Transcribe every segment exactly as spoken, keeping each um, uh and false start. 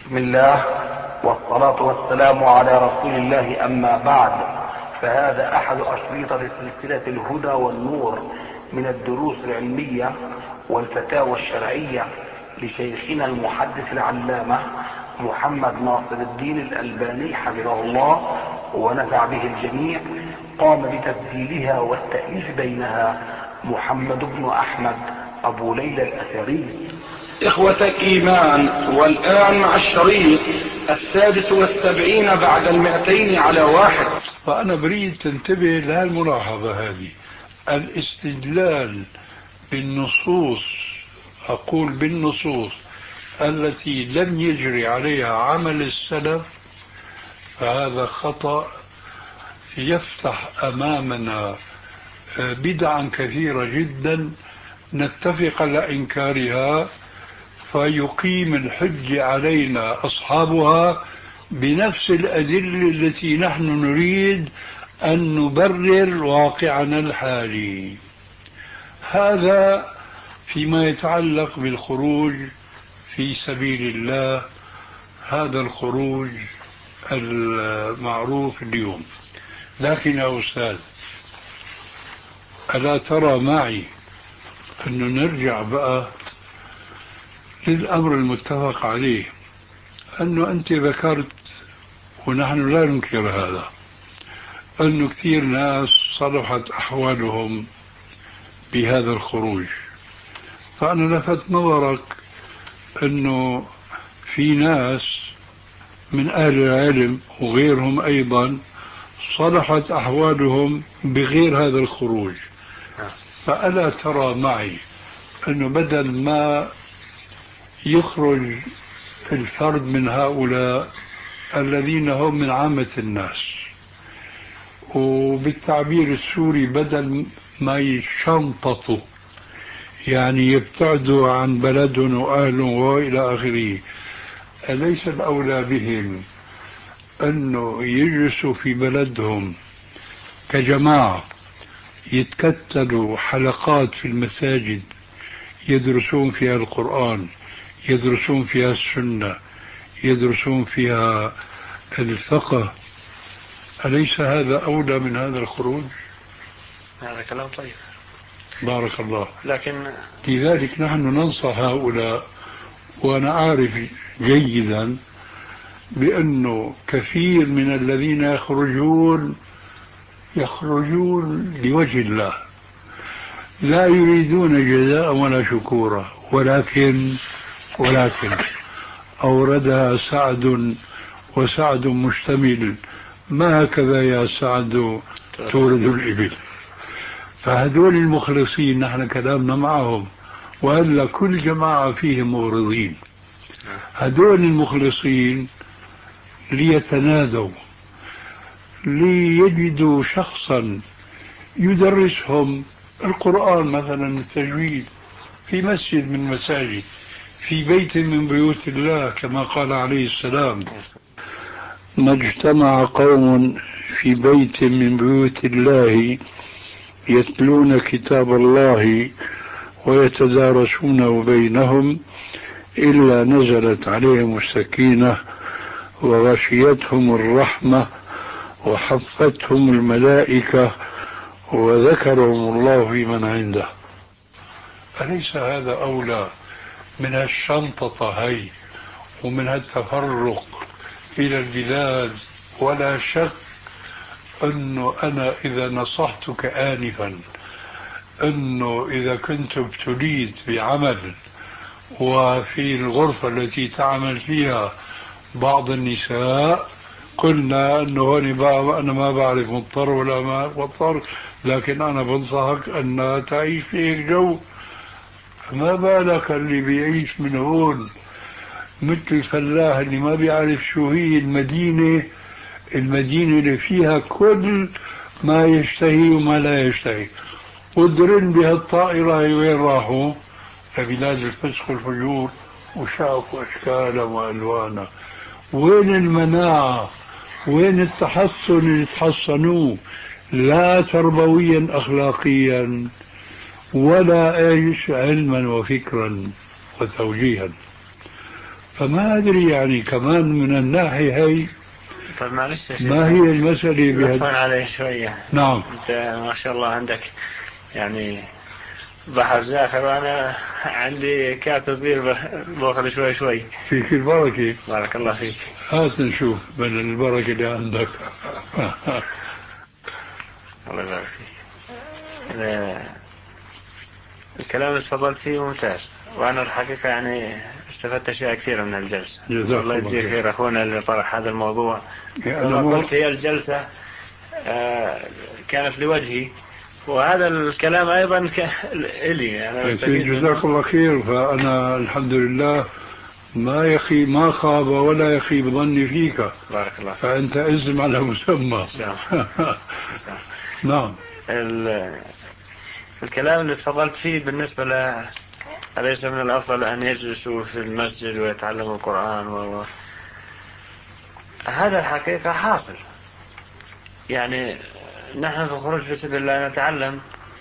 بسم الله والصلاة والسلام على رسول الله، أما بعد، فهذا أحد أشريطة سلسلة الهدى والنور من الدروس العلمية والفتاوى الشرعية لشيخنا المحدث العلامة محمد ناصر الدين الألباني حفظه الله ونفع به الجميع. قام بتسجيلها والتأليف بينها محمد بن أحمد أبو ليلى الأثري. إخوة الإيمان، والآن مع الشريط السادس والسبعين بعد المئتين على واحد. فأنا بريد تنتبه لهالملاحظة هذه، الاستدلال بالنصوص، أقول بالنصوص التي لم يجري عليها عمل السلف، فهذا خطأ يفتح أمامنا بدعا كثيرة جدا نتفق على إنكارها، فيقيم الحج علينا أصحابها بنفس الأدلة التي نحن نريد أن نبرر واقعنا الحالي. هذا فيما يتعلق بالخروج في سبيل الله، هذا الخروج المعروف اليوم. لكن يا أستاذ، ألا ترى معي أنه نرجع بقى للأمر المتفق عليه، أنه أنت ذكرت ونحن لا ننكر هذا، أنه كثير ناس صلحت أحوالهم بهذا الخروج. فأنا لفت نظرك أنه في ناس من أهل العلم وغيرهم أيضا صلحت أحوالهم بغير هذا الخروج. فألا ترى معي أنه بدل ما يخرج الفرد من هؤلاء الذين هم من عامة الناس، وبالتعبير السوري بدل ما يشنططوا، يعني يبتعدوا عن بلدهم وأهلهم وإلى آخره، أليس الأولى بهم أنه يجلسوا في بلدهم كجماعة، يتكتلوا حلقات في المساجد يدرسون فيها القرآن، يدرسون فيها السنة، يدرسون فيها الفقه؟ أليس هذا أولى من هذا الخروج؟ هذا كلام طيب، بارك الله. لكن لذلك نحن ننصح هؤلاء، وأنا أعرف جيدا بأنه كثير من الذين يخرجون يخرجون لوجه الله، لا يريدون جزاء ولا شكورا، ولكن ولكن أوردها سعد، وسعد مشتمل، ما هكذا يا سعد تورد الإبل. فهذول المخلصين نحن كلامنا معهم، وإلا كل جماعة فيهم موردين. هذول المخلصين ليتنادوا، ليجدوا شخصا يدرسهم القرآن مثلا التجويد في مسجد من مساجد، في بيت من بيوت الله، كما قال عليه السلام: ما اجتمع قوم في بيت من بيوت الله يتلون كتاب الله ويتدارسونه بينهم إلا نزلت عليهم السكينة وغشيتهم الرحمة وحفتهم الملائكة وذكرهم الله في من عنده. أليس هذا أولى من الشنطة هي ومن التفرق إلى البلاد؟ ولا شك أنه أنا إذا نصحتك آنفا أنه إذا كنت ابتليت بعمل وفي الغرفة التي تعمل فيها بعض النساء، قلنا أنه أنا ما بعرف مضطر ولا ما مضطر، لكن أنا بنصحك أن تعيش في هيك جو. ما بالك اللي بيعيش من هون مثل الفلاح اللي ما بيعرف شو هي المدينة المدينة اللي فيها كل ما يشتهي وما لا يشتهي، ودرن بهالطائرة وين راحوا؟ لبلاد الفسق والفجور، وشافوا أشكالا وألوانا. وين المناعة؟ وين التحصن اللي تحصنوه؟ لا تربويا أخلاقيا ولا ايش علما وفكرا وتوجيها. فما أدري يعني كمان من الناحية هي. طيب معلش ما هي المسألة بهذا عليه شوية. نعم. أنت ما شاء الله عندك يعني بحر زاخر، وأنا عندي كاتب صغير باخذ شوي شوي. فيك البركة. بارك الله فيك. هات نشوف من البركة اللي عندك. الله يبارك فيك. الكلام اللي تفضلت فيه ممتاز، وأنا الحقيقة يعني استفدت أشياء كثيرة من الجلسة. الله يجزيه خير أخونا اللي طرح هذا الموضوع. كما قلت هي الجلسة كانت لوجهي، وهذا الكلام أيضا إلي أنا بستفيد. جزاك الله خير. فأنا الحمد لله ما يخي ما خاب ولا يخيب ظني فيك. بارك الله فيك. فأنت اسم على مسمى. نعم. الكلام اللي تفضلت فيه بالنسبة ل أليس من الأفضل أن يجلسوا في المسجد ويتعلموا القرآن و... هذا الحقيقة حاصل. يعني نحن في الخروج في سبيل الله نتعلم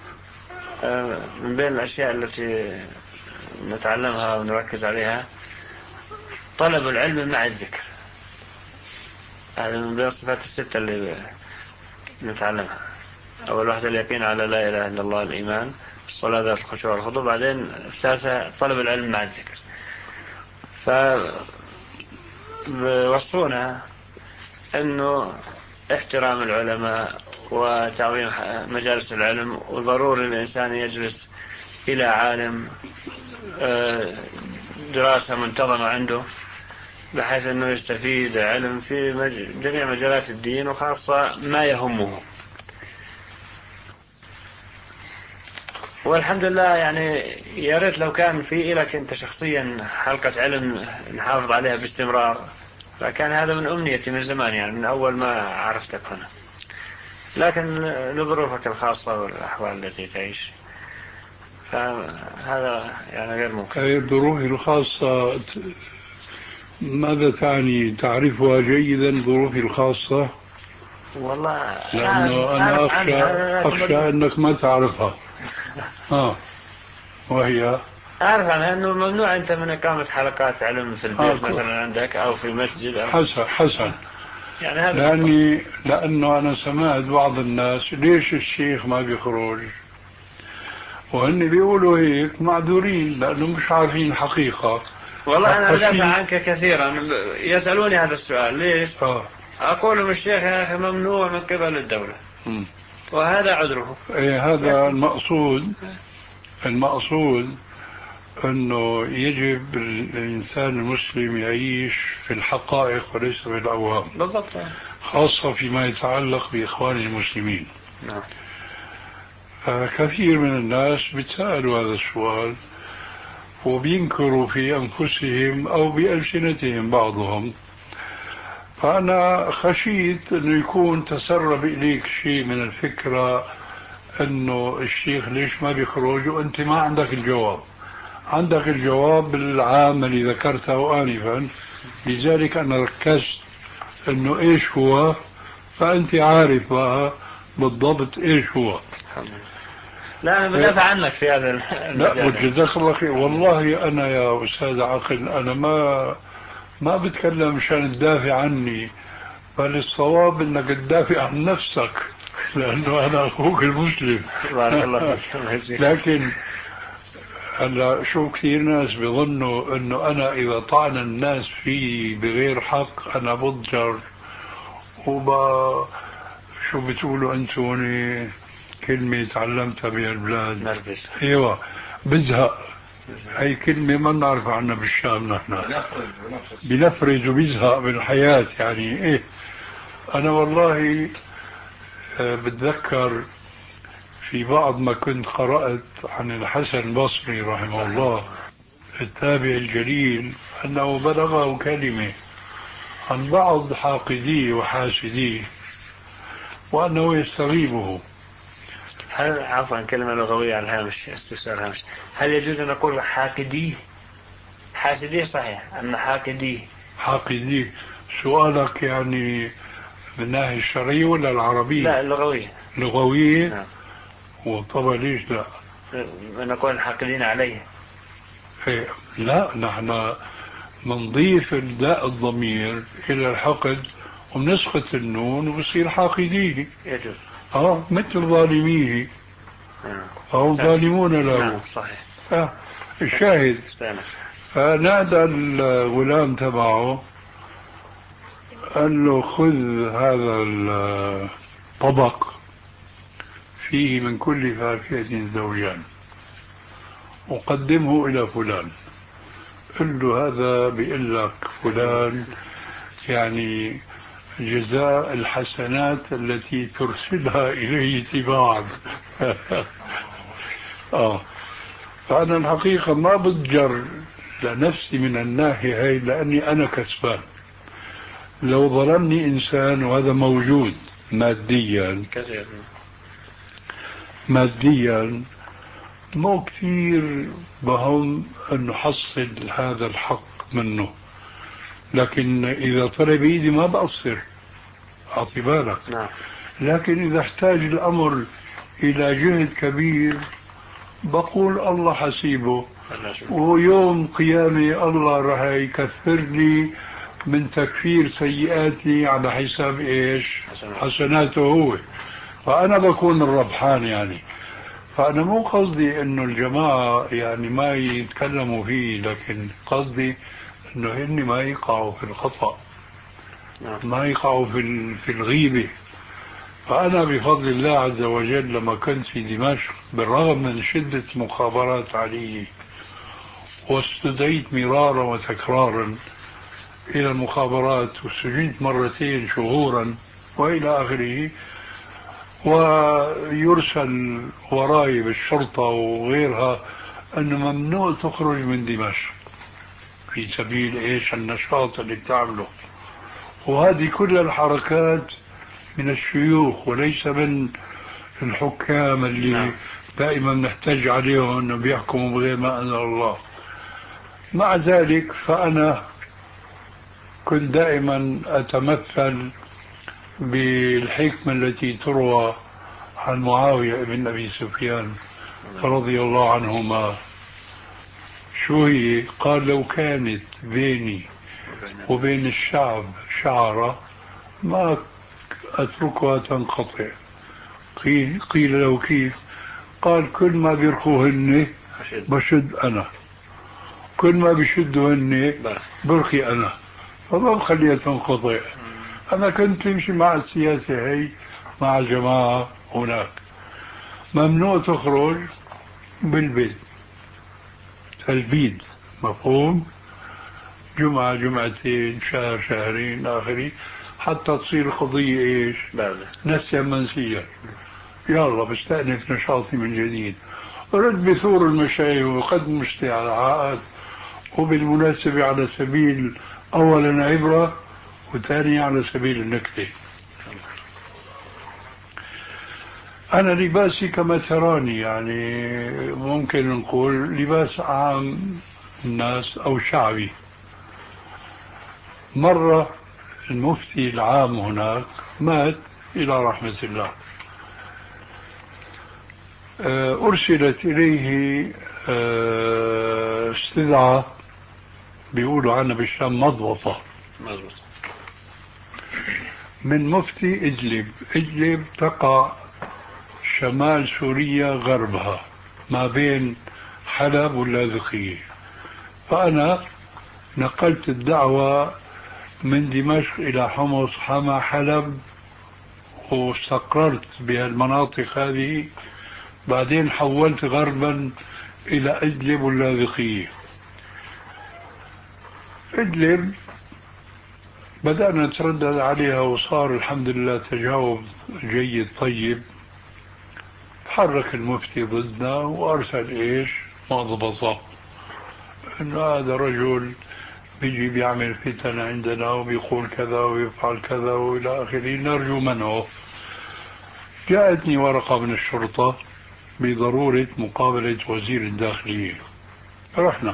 من بين الأشياء التي نتعلمها ونركز عليها طلب العلم مع الذكر. هذا من بين الصفات الستة اللي نتعلمها. أول واحدة اليقين على لا إله إلا الله، الإيمان، الصلاة ذات الخشوع والخضوع، بعدين الثالثة طلب العلم مع الذكر. فوصونا أنه احترام العلماء وتعظيم مجالس العلم، وضروري الإنسان يجلس إلى عالم دراسة منتظمة عنده، بحيث أنه يستفيد علم في جميع مجالات الدين، وخاصة ما يهمه. والحمد لله يعني يا ريت لو كان في لك أنت شخصيا حلقة علم نحافظ عليها باستمرار، فكان هذا من أمنيتي من زمان، يعني من أول ما عرفتك هنا. لكن لظروفك الخاصة والأحوال التي تعيش فهذا يعني غير ممكن. الظروف الخاصة ماذا تعني؟ تعرفها جيدا ظروفي الخاصة؟ والله لأنه أنا أخشى, أخشى أنك ما تعرفها. آه. وهي أعرف عنها أنه ممنوع أنت من إقامة حلقات علم في البيت آه مثلا عندك أو في مسجد أو حسن حسن يعني هذا لأني لأنه أنا سمعت بعض الناس ليش الشيخ ما بيخرج، وهن بيقولوا هيك معذورين لأنه مش عارفين الحقيقة. والله أنا أدافع عنك كثيرا، يسألوني هذا السؤال ليش آه. أقول لهم الشيخ يا أخي ممنوع من قبل الدولة م. وهذا عذره. إيه هذا المقصود. المقصود أنه يجب الإنسان المسلم يعيش في الحقائق وليس في الأوهام، بالضبط، خاصة فيما يتعلق بإخوان المسلمين. نعم. كثير من الناس بيتسألوا هذا السؤال وبينكروا في أنفسهم أو بألسنتهم بعضهم. فأنا خشيت أنه يكون تسرب إليك شيء من الفكرة أنه الشيخ ليش ما بيخرج وأنت ما عندك الجواب. عندك الجواب العام اللي ذكرته آنفا، لذلك أنا ركزت أنه إيش هو، فأنت عارف بالضبط إيش هو. لا أنا بدافع عنك في هذا لا وجزاك الله خير. والله أنا يا أستاذ عقل أنا ما ما بتكلم مشان تدافع عني، بل الصواب أنك تدافع عن نفسك لأنه أنا أخوك المسلم. لكن هلا شو كثير ناس بيظنوا انه انا اذا طعن الناس في بغير حق انا بضجر وب شو بتقولوا انتوني كلمة تعلمتها بالبلاد نرفز. ايوه بزهق. هي كلمة ما نعرف عنها بالشام نحن. بنفرز وبزهق بالحياة يعني ايه. انا والله بتذكر في بعض ما كنت قرأت عن الحسن البصري رحمه الله التابع الجليل أنه بلغه كلمة عن بعض حاقديه وحاسديه وأنه يستغيبه. هل عفوا كلمة لغوية على الهامش استفسار هامش، هل يجوز أن نقول حاقديه؟ حاسديه صحيح، أما حاقديه حاقديه سؤالك يعني من الناحية الشرعية ولا العربية؟ لا اللغوية. لغوية؟ نعم. وطبعا ليش لا نقول حاقدين عليه. إيه لا نحن بنضيف الداء الضمير إلى الحقد وبنسقط النون وبصير حاقديه. يجوز. اه مثل ظالميه. فهم ظالمون له. نعم صحيح. آه. الشاهد فنادى الغلام تبعه قال له خذ هذا الطبق فيه من كل فاكهة زوجان وقدمه إلى فلان. قل له هذا بيقول لك فلان يعني جزاء الحسنات التي ترسلها إليه تباعا. آه. فأنا الحقيقة ما بتجر لنفسي من الناحية هاي لأني أنا كسبان. لو ظلمني إنسان وهذا موجود ماديا كثير ماديا مو كثير بهم أن نحصل هذا الحق منه، لكن إذا طلب بإيدي ما بقصر. أعطي بالك. نعم. لكن إذا احتاج الأمر إلى جهد كبير بقول الله حسيبه، ويوم قيامي الله راح يكثر لي من تكفير سيئاتي على حساب إيش؟ حسناته هو، فأنا بكون الربحان يعني. فأنا مو قصدي إنه الجماعة يعني ما يتكلموا فيه، لكن قصدي إنه هن ما يقعوا في الخطأ، ما يقعوا في في الغيبة. فأنا بفضل الله عز وجل لما كنت في دمشق بالرغم من شدة مخابرات علي واستدعيت مرارا وتكرارا إلى المخابرات وسجنت مرتين شهورا وإلى آخره، ويرسل وراي بالشرطة وغيرها أنه ممنوع تخرج من دمشق في سبيل إيش النشاط اللي بتعمله. وهذه كل الحركات من الشيوخ وليس من الحكام اللي نعم. دائما نحتاج عليهم أنه بيحكموا بغير ما أنزل الله. مع ذلك فأنا كنت دائما أتمثل بالحكمة التي تروى عن معاوية بن أبي سفيان رضي الله عنهما. شو هي؟ قال لو كانت بيني وبين الشعب شعرة ما أتركها تنقطع. قيل, قيل له كيف؟ قال كل ما بيرخوهن بشد أنا، كل ما بشدهن برخي أنا، فما بخليها تنقطع. أنا كنت امشي مع السياسة هي مع الجماعة هناك. ممنوع تخرج بالبيت البيد، مفهوم؟ جمعة جمعتين شهر شهرين آخري حتى تصير قضية إيش؟ نسيا منسيا. يلا بستأنف نشاطي من جديد، رد بثور المشايخ وقدم استعاءات. وبالمناسبة على سبيل أولا عبرة وثانيا على سبيل النكتة، أنا لباسي كما تراني يعني ممكن نقول لباس عام الناس أو شعبي. مرة المفتي العام هناك مات إلى رحمة الله، أرسلت إليه استدعاء بيقولوا عنها بالشام مضبطة من مفتي إدلب. إدلب تقع شمال سوريا غربها ما بين حلب واللاذقية. فأنا نقلت الدعوة من دمشق إلى حمص حما حلب واستقررت بهالمناطق هذه. بعدين حولت غربا إلى إدلب واللاذقية. إدلب بدأنا نتردد عليها وصار الحمد لله تجاوب جيد طيب. تحرك المفتي ضدنا وأرسل إيش مضبطة إنه هذا رجل بيجي بيعمل فتن عندنا وبيقول كذا ويفعل كذا وإلى آخره، نرجو منعه. جاءتني ورقة من الشرطة بضرورة مقابلة وزير الداخلية. رحنا،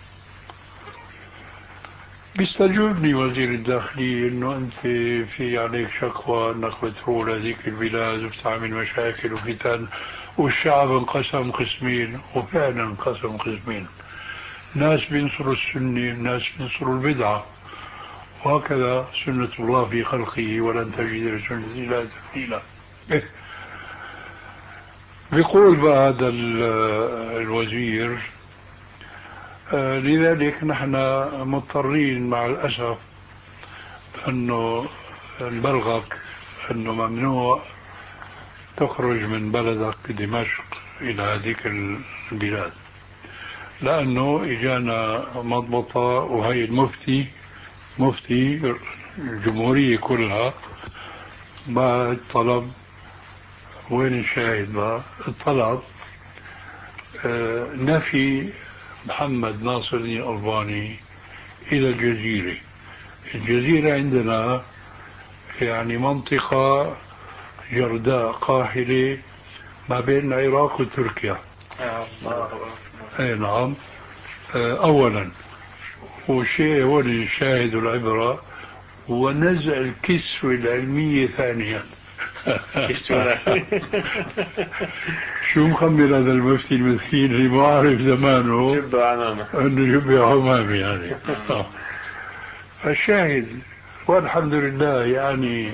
بيستجوبني وزير الداخلية إنه أنت في عليك شكوى إنك بتروح لهذيك البلاد وبتعمل مشاكل وفتن والشعب انقسم قسمين، وفعلا انقسم قسمين. ناس بينصروا السنة، ناس بينصروا البدعة، وهكذا سنة الله في خلقه ولن تجد لسنة الله تبديلا. بيقول بقى هذا الوزير: آه لذلك نحن مضطرين مع الأسف أنه نبلغك أنه ممنوع تخرج من بلدك دمشق إلى هذيك البلاد، لأنه إجانا مضبطة، وهي المفتي مفتي الجمهورية كلها بعد طلب. وين الشاهد بقى؟ الطلب آه نفي محمد ناصر الدين الألباني إلى الجزيرة. الجزيرة عندنا يعني منطقة جرداء قاحلة ما بين العراق وتركيا. أي نعم. أولا، وشيء هو الشاهد والعبرة هو نزع الكسوة العلمية ثانيا. شو مخمر هذا المفتي المسكين اللي ما عارف زمانه جبه عمامه انه جبه عمامي يعني. الشاهد والحمد لله يعني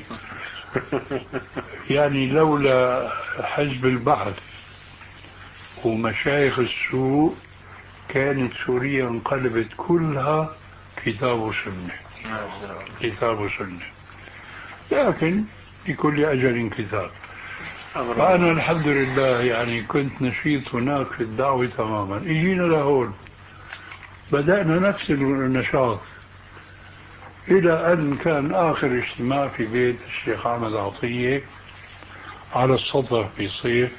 يعني لولا حزب البعث ومشايخ السوء كانت سوريا انقلبت كلها كتاب وسنة، كتاب وسنة، لكن لكل أجل كتاب. فأنا الحمد لله يعني كنت نشيط هناك في الدعوة تماما. إجينا لهون بدأنا نفس النشاط إلى أن كان آخر اجتماع في بيت الشيخ أحمد عطية على السطح في صيف.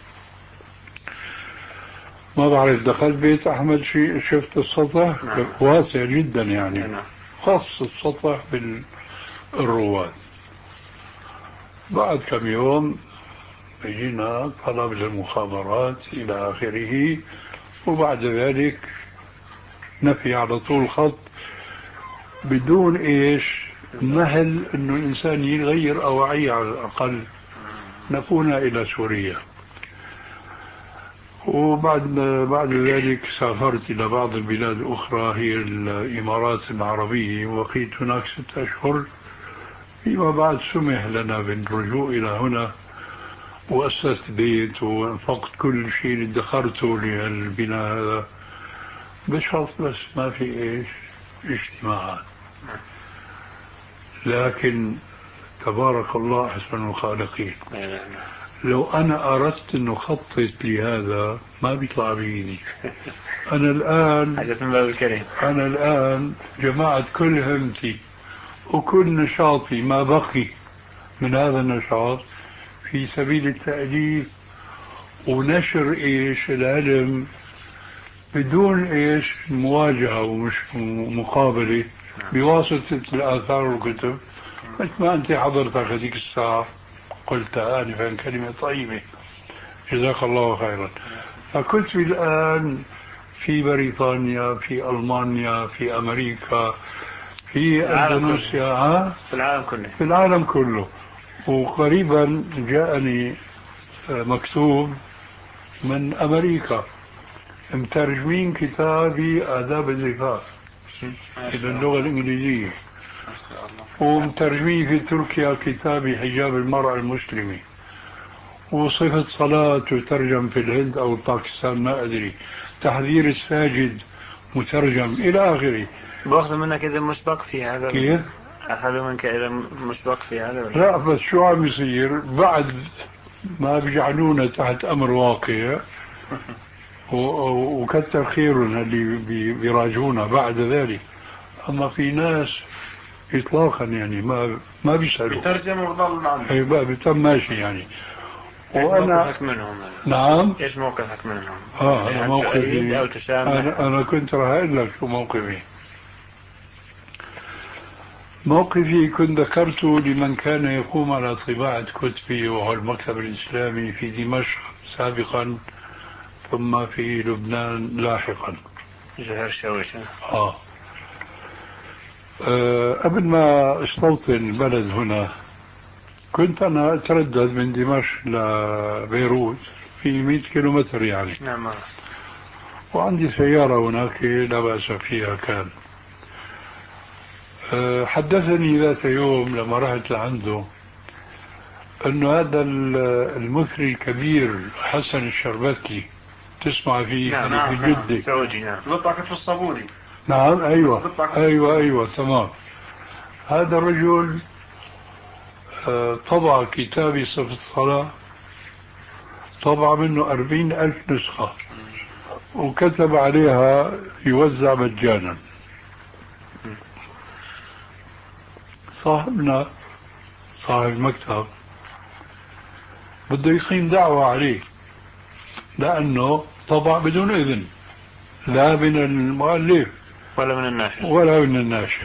ما بعرف دخلت بيت أحمد شي شفت السطح؟ نعم. واسع جدا يعني. نعم. خاص السطح بالرواد. بعد كم يوم يجينا طلب للمخابرات إلى آخره، وبعد ذلك نفي على طول خط بدون إيش مهل إنه الإنسان يغير أوعية على الأقل. نفونا إلى سوريا. وبعد بعد ذلك سافرت إلى بعض البلاد الأخرى هي الإمارات العربية، وبقيت هناك ستة أشهر. فيما بعد سمح لنا بالرجوع إلى هنا، وأسست بيت وانفقت كل شيء اللي ادخرته للبناء هذا، بشرط بس ما في إيش اجتماعات. لكن تبارك الله أحسن الخالقين. لو أنا أردت أن أخطط لهذا ما بيطلع بإيدي. أنا الآن أنا الآن جمعت كل همتي وكل نشاطي ما بقي من هذا النشاط في سبيل التأليف ونشر إيش العلم بدون إيش مواجهة ومش مقابلة بواسطة الآثار والكتب. مثل ما أنت حضرتك هذيك الساعة قلت آنفا كلمة طيبة، جزاك الله خيرا. فكنت الآن في بريطانيا، في ألمانيا، في أمريكا، في أندونيسيا، في العالم كله في العالم كله. وقريبا جاءني مكتوب من أمريكا مترجمين كتابي آداب الزفاف إلى اللغة الإنجليزية، ومترجمين في تركيا كتابي حجاب المرأة المسلمة، وصفة صلاة تترجم في الهند أو باكستان ما أدري، تحذير الساجد مترجم إلى آخره. بأخذ منك إذا مسبق في هذا؟ كيف؟ أخذ منك إذا مسبق في هذا؟ لا بس شو عم يصير بعد ما بيجعلونا تحت أمر واقع وكتر خيرنا اللي بيراجعونا بعد ذلك. أما في ناس إطلاقا يعني ما ما بيسألوا، بيترجم وظل معنا. أي بقى بتم ماشي يعني. إيش موقفك منهم؟ نعم. إيش موقفك منهم؟ آه يعني أنا موقفي أو تسامح؟ أنا, أنا كنت راح أقول لك شو موقفي. موقفي كنت ذكرته لمن كان يقوم على طباعة كتبي، وهو المكتب الإسلامي في دمشق سابقا، ثم في لبنان لاحقا. زهر شويت. آه. آه قبل ما استوطن البلد هنا كنت أنا أتردد من دمشق لبيروت في مئة كيلومتر يعني. نعم. وعندي سيارة هناك لا بأس فيها كان. حدثني ذات يوم لما رحت لعنده أنه هذا المثري الكبير حسن الشربتلي تسمع فيه؟ نعم يعني في نعم جدة السعودي. نعم بطاقة في الصابوني. نعم أيوة أيوة أيوة تمام. هذا الرجل طبع كتابي صفة الصلاة، طبع منه أربعين ألف نسخة وكتب عليها يوزع مجانا. صاحبنا صاحب المكتب بده يقيم دعوة عليه لأنه طبع بدون إذن، لا من المؤلف ولا من الناشر ولا من الناشر.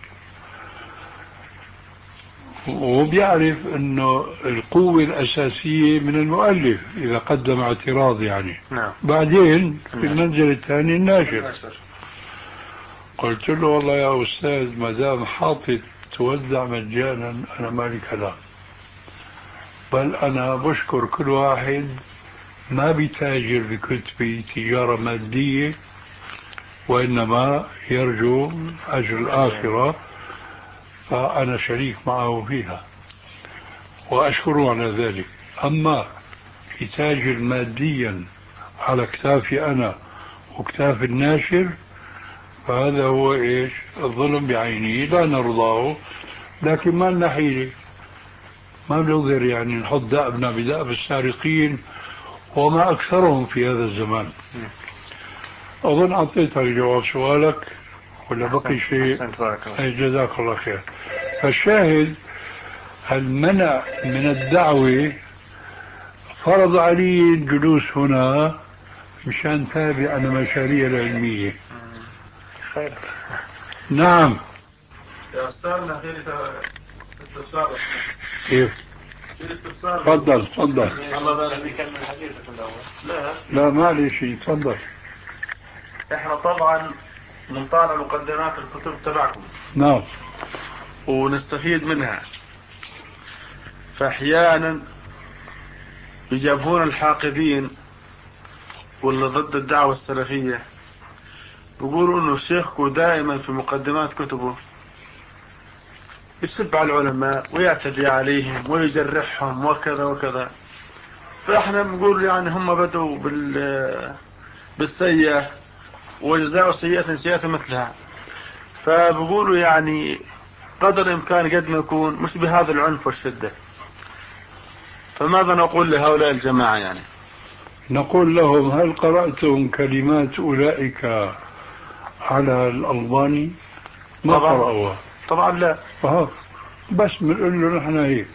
وبيعرف أنه القوة الأساسية من المؤلف إذا قدم اعتراض يعني. نعم. بعدين في المنزل الثاني الناشر. قلت له والله يا أستاذ ما دام حاطط توزع مجانا أنا مالي كلام، بل أنا بشكر كل واحد ما بيتاجر بكتبي تجارة مادية وإنما يرجو أجر الآخرة، فأنا شريك معه فيها وأشكره على ذلك. أما يتاجر ماديا على كتافي أنا وكتاف الناشر فهذا هو إيش؟ الظلم بعينه، لا نرضاه لكن ما لنا حيلة، ما بنقدر يعني نحط دأبنا بدأب السارقين وما أكثرهم في هذا الزمان. أظن أعطيتك جواب سؤالك ولا بقي شيء؟ أي جزاك الله خير. فالشاهد المنع من الدعوة فرض علي الجلوس هنا مشان تابع أنا مشاريع العلمية. خير. نعم يا أستاذنا خير استفسار. كيف؟ الاستفسار. تفضل تفضل. الله بارك يكمل حديثك الأول. لا لا ما لي شيء، تفضل. احنا طبعا نطالع مقدمات الكتب تبعكم. نعم. ونستفيد منها. فأحيانا يجابهون الحاقدين واللي ضد الدعوة السلفية يقولوا انه شيخكم دائما في مقدمات كتبه يسب على العلماء ويعتدي عليهم ويجرحهم وكذا وكذا. فاحنا بنقول يعني هم بدوا بال بالسيئة وجزاء سيئة سيئة مثلها. فبقولوا يعني قدر الامكان قد ما يكون مش بهذا العنف والشدة. فماذا نقول لهؤلاء الجماعة يعني؟ نقول لهم هل قرأتم كلمات أولئك على الألباني؟ ما طبعا قرأوها طبعا لا. أه. بس بنقول له نحن هيك.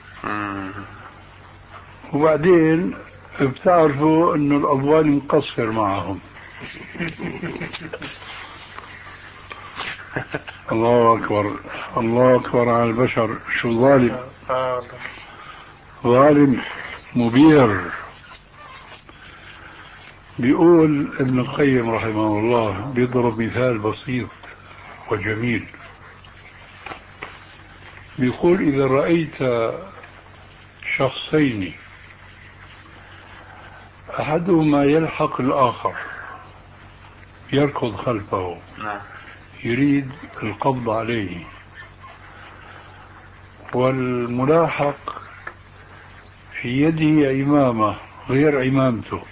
وبعدين بتعرفوا انه الألباني مقصر معهم. الله أكبر الله أكبر على البشر، شو ظالم ظالم مبير. بيقول ابن القيم رحمه الله بيضرب مثال بسيط وجميل. بيقول إذا رأيت شخصين أحدهما يلحق الآخر يركض خلفه يريد القبض عليه، والملاحق في يده عمامة غير عمامته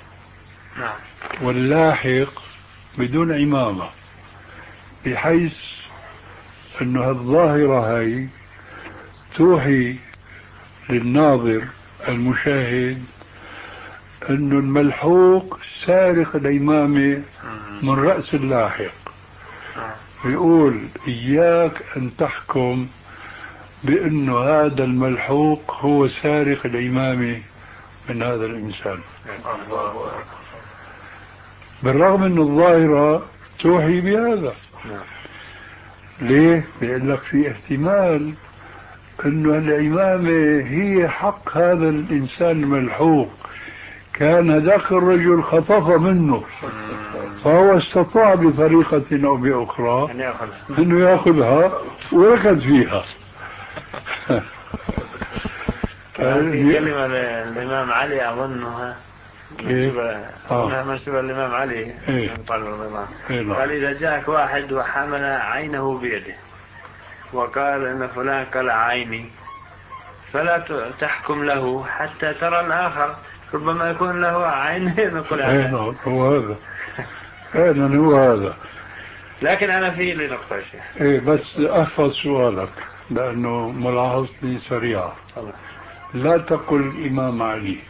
واللاحق بدون عمامة، بحيث أنه الظاهرة هاي توحي للناظر المشاهد أنه الملحوق سارق العمامة من رأس اللاحق. يقول إياك أن تحكم بأنه هذا الملحوق هو سارق العمامة من هذا الإنسان، بالرغم أن الظاهرة توحي بهذا. ليه؟ بيقول لك في احتمال أنه العمامة هي حق هذا الإنسان الملحوق، كان ذاك الرجل خطف منه فهو استطاع بطريقة أو بأخرى أنه يأخذها وركض فيها. كان في كلمة للإمام علي أظنها منسوبة آه. منسوبة الإمام علي إيه؟ إيه قال إذا جاءك واحد وحمل عينه بيده وقال إن فلان قلع عيني فلا تحكم له حتى ترى الآخر، ربما يكون له عين نقول هذا هو هذا فعلا هو هذا. لكن أنا في لي نقطة شيء إيه بس أحفظ سؤالك لأنه ملاحظتي سريعة. لا تقل الإمام علي.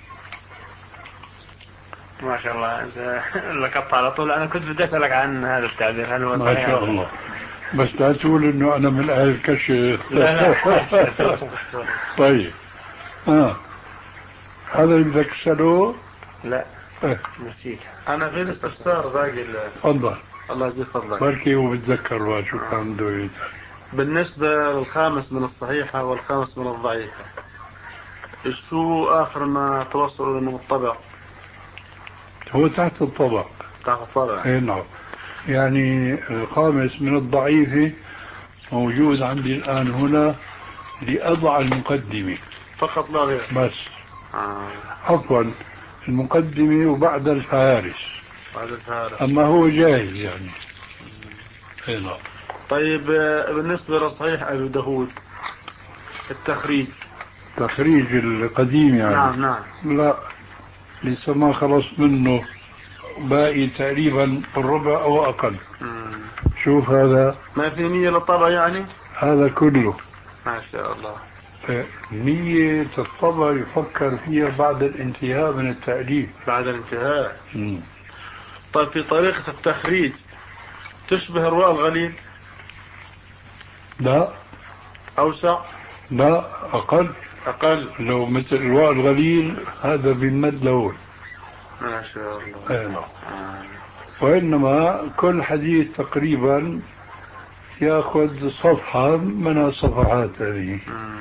ما شاء الله أنت لقطت على طول. أنا كنت بدي أسألك عن هذا التعبير هل هو ما صحيح؟ شاء الله. بس لا تقول إنه أنا من أهل الكشف. لا لا. طيب آه. هذا اللي بدك تسأله؟ لا إيه؟ نسيت. أنا في استفسار باقي. تفضل. الله يجزيك فضلك. بركي وبتذكر وشو كان بده يسأل. بالنسبة للخامس من الصحيحة والخامس من الضعيفة، شو آخر ما توصلوا إنه الطبع؟ هو تحت الطبع. تحت الطبع. اي نعم. يعني الخامس من الضعيفة موجود عندي الآن هنا لأضع المقدمة فقط لا غير. بس. آه. عفوا المقدمة وبعد الفهارس. بعد الفهارس. أما هو جاهز يعني. اي نعم. طيب بالنسبة لصحيح أبي داود التخريج. تخريج القديم يعني. نعم نعم. لا لسه ما خلص منه، باقي تقريبا الربع أو أقل. مم. شوف هذا. ما في نية للطبع يعني؟ هذا كله ما شاء الله. نية الطبع يفكر فيها بعد الانتهاء من التأليف. بعد الانتهاء. مم. طيب في طريقة التخريج تشبه الرواء الغليل؟ لا. أوسع؟ لا أقل. أقل. لو مثل الرواء الغليل هذا بمد لون. ما شاء الله. أيوة. وإنما كل حديث تقريبا يأخذ صفحة من الصفحات هذه.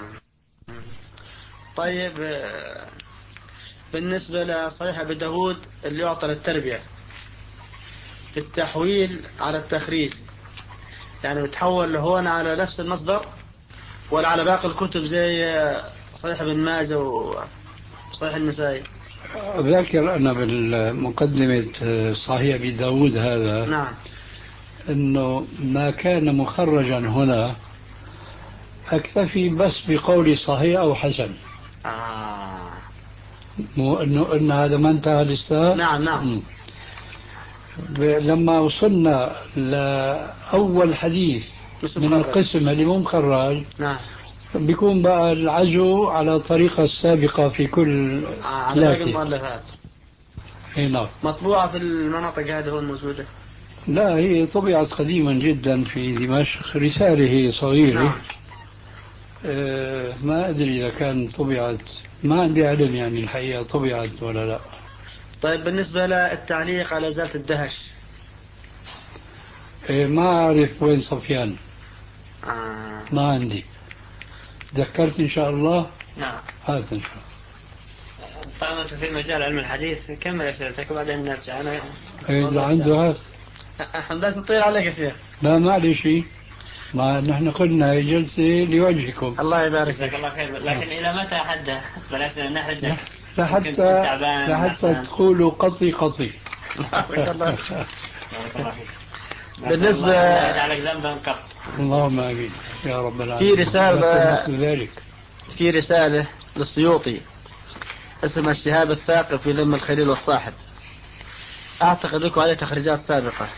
طيب بالنسبة لصحيح أبي داود اللي يعطى للتربية في التحويل على التخريج، يعني بتحول لهون على نفس المصدر ولا على باقي الكتب زي صحيح ابن ماجه وصحيح النسائي؟ ذاكر أنا بالمقدمة صحيح أبي داود هذا. نعم. أنه ما كان مخرجا هنا أكتفي بس بقول صحيح أو حسن. آه. مو أنه أن هذا ما انتهى لسه. نعم نعم. لما وصلنا لأول حديث من القسم اللي مو مخرج. نعم. بيكون بقى العزو على الطريقة السابقة في كل آه ثلاثة. على المؤلفات. اي نعم. مطبوعة في المناطق هذه هون موجودة؟ لا هي طبعت قديما جدا في دمشق، رسالة هي صغيرة. نعم. آه ما أدري إذا كان طبعت، ما عندي علم يعني الحقيقة طبعت ولا لا. طيب بالنسبة للتعليق على إزالة الدهش؟ آه ما أعرف وين صفيان. آه. ما عندي. ذكرت إن شاء الله. نعم. هذا إن شاء الله. طالما أنت في مجال علم الحديث كمل أسئلتك وبعدين نرجع. أنا إذا عنده هذا. احنا بس نطير عليك يا شيخ. لا ما عليه شيء، ما نحن قلنا هي جلسة لوجهكم. الله يبارك فيك. الله خير. لكن إلى متى حتى بلاش نحرج؟ لحتى لحتى تقولوا قطي قطي. بالنسبة عليك ذنبا قط. اللهم آمين يا رب العالمين. في رسالة ذلك. في رسالة للسيوطي اسمها الشهاب الثاقب في ذم الخليل والصاحب، أعتقد لكم عليه تخريجات سابقة.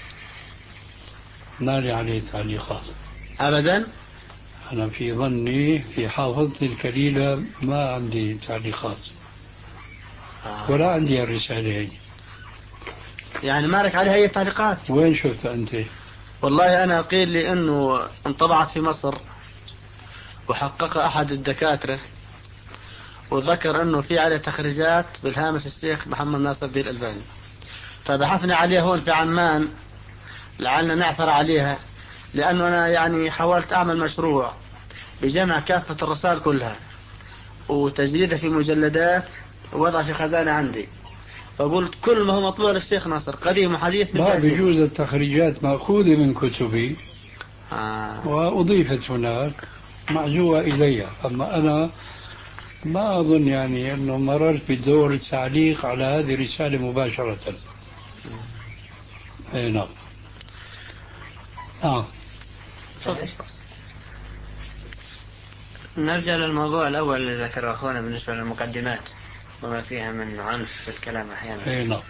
ما لي عليه تعليقات أبدا. أنا في ظني في حافظتي الكليلة ما عندي تعليقات. آه. ولا عندي الرسالة هي. يعني ما لك عليها أي تعليقات؟ وين شفت أنت؟ والله أنا قيل لي أنه انطبعت في مصر وحقق أحد الدكاترة وذكر أنه في عليه تخريجات بالهامش الشيخ محمد ناصر الدين الألباني، فبحثنا عليها هون في عمان لعلنا نعثر عليها، لأنه أنا يعني حاولت أعمل مشروع بجمع كافة الرسائل كلها وتجديدها في مجلدات ووضع في خزانة عندي، فقلت كل ما هو مطبوع للشيخ ناصر قديم وحديث ما بيجوز التخريجات مأخوذة من كتبي. آه. وأضيفت هناك معزوة إلي، أما أنا ما أظن يعني أنه مررت بدور التعليق على هذه الرسالة مباشرة. أي نعم. آه. نرجع للموضوع الأول اللي ذكره أخونا بالنسبة للمقدمات وما فيها من عنف في الكلام أحيانا. أي نعم.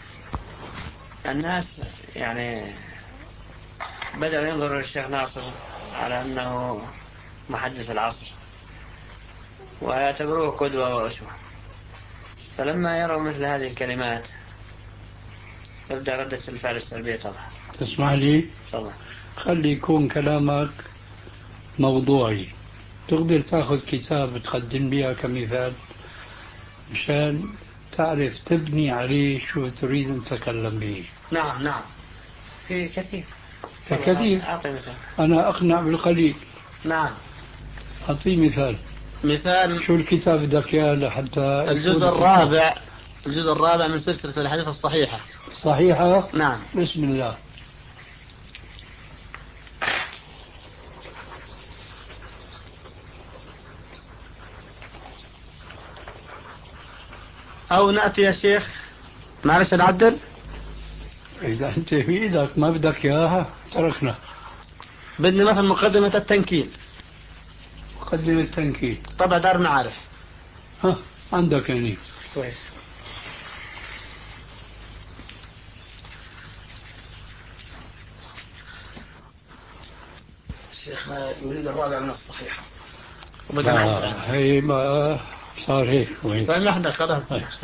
الناس يعني بدأوا ينظروا للشيخ ناصر على أنه محدث العصر ويعتبروه قدوة وأسوة، فلما يروا مثل هذه الكلمات تبدأ ردة الفعل السلبية تظهر. تسمح لي؟ طبعا. خلي يكون كلامك موضوعي، تقدر تاخذ كتاب تقدم بها كمثال مشان تعرف تبني عليه شو تريد أن تتكلم به. نعم نعم في كثير. كثير. أعطي مثال. أنا أقنع بالقليل. نعم. أعطي مثال. مثال شو الكتاب بدك إياه لحتى الجزء الرابع الجزء الرابع من سلسلة الحديث الصحيحة. صحيحة؟ نعم. بسم الله. أو نأتي يا شيخ، معلش نعدل. إذا أنت في إيدك ما بدك إياها تركنا. بدنا مثلا مقدمة التنكيل، مقدمة التنكيل، طبع دار المعارف. ها عندك يعني. كويس. الشيخ يريد الرابع من الصحيحة. لا هي ما صار هيك. وين؟ سامحنا خلاص.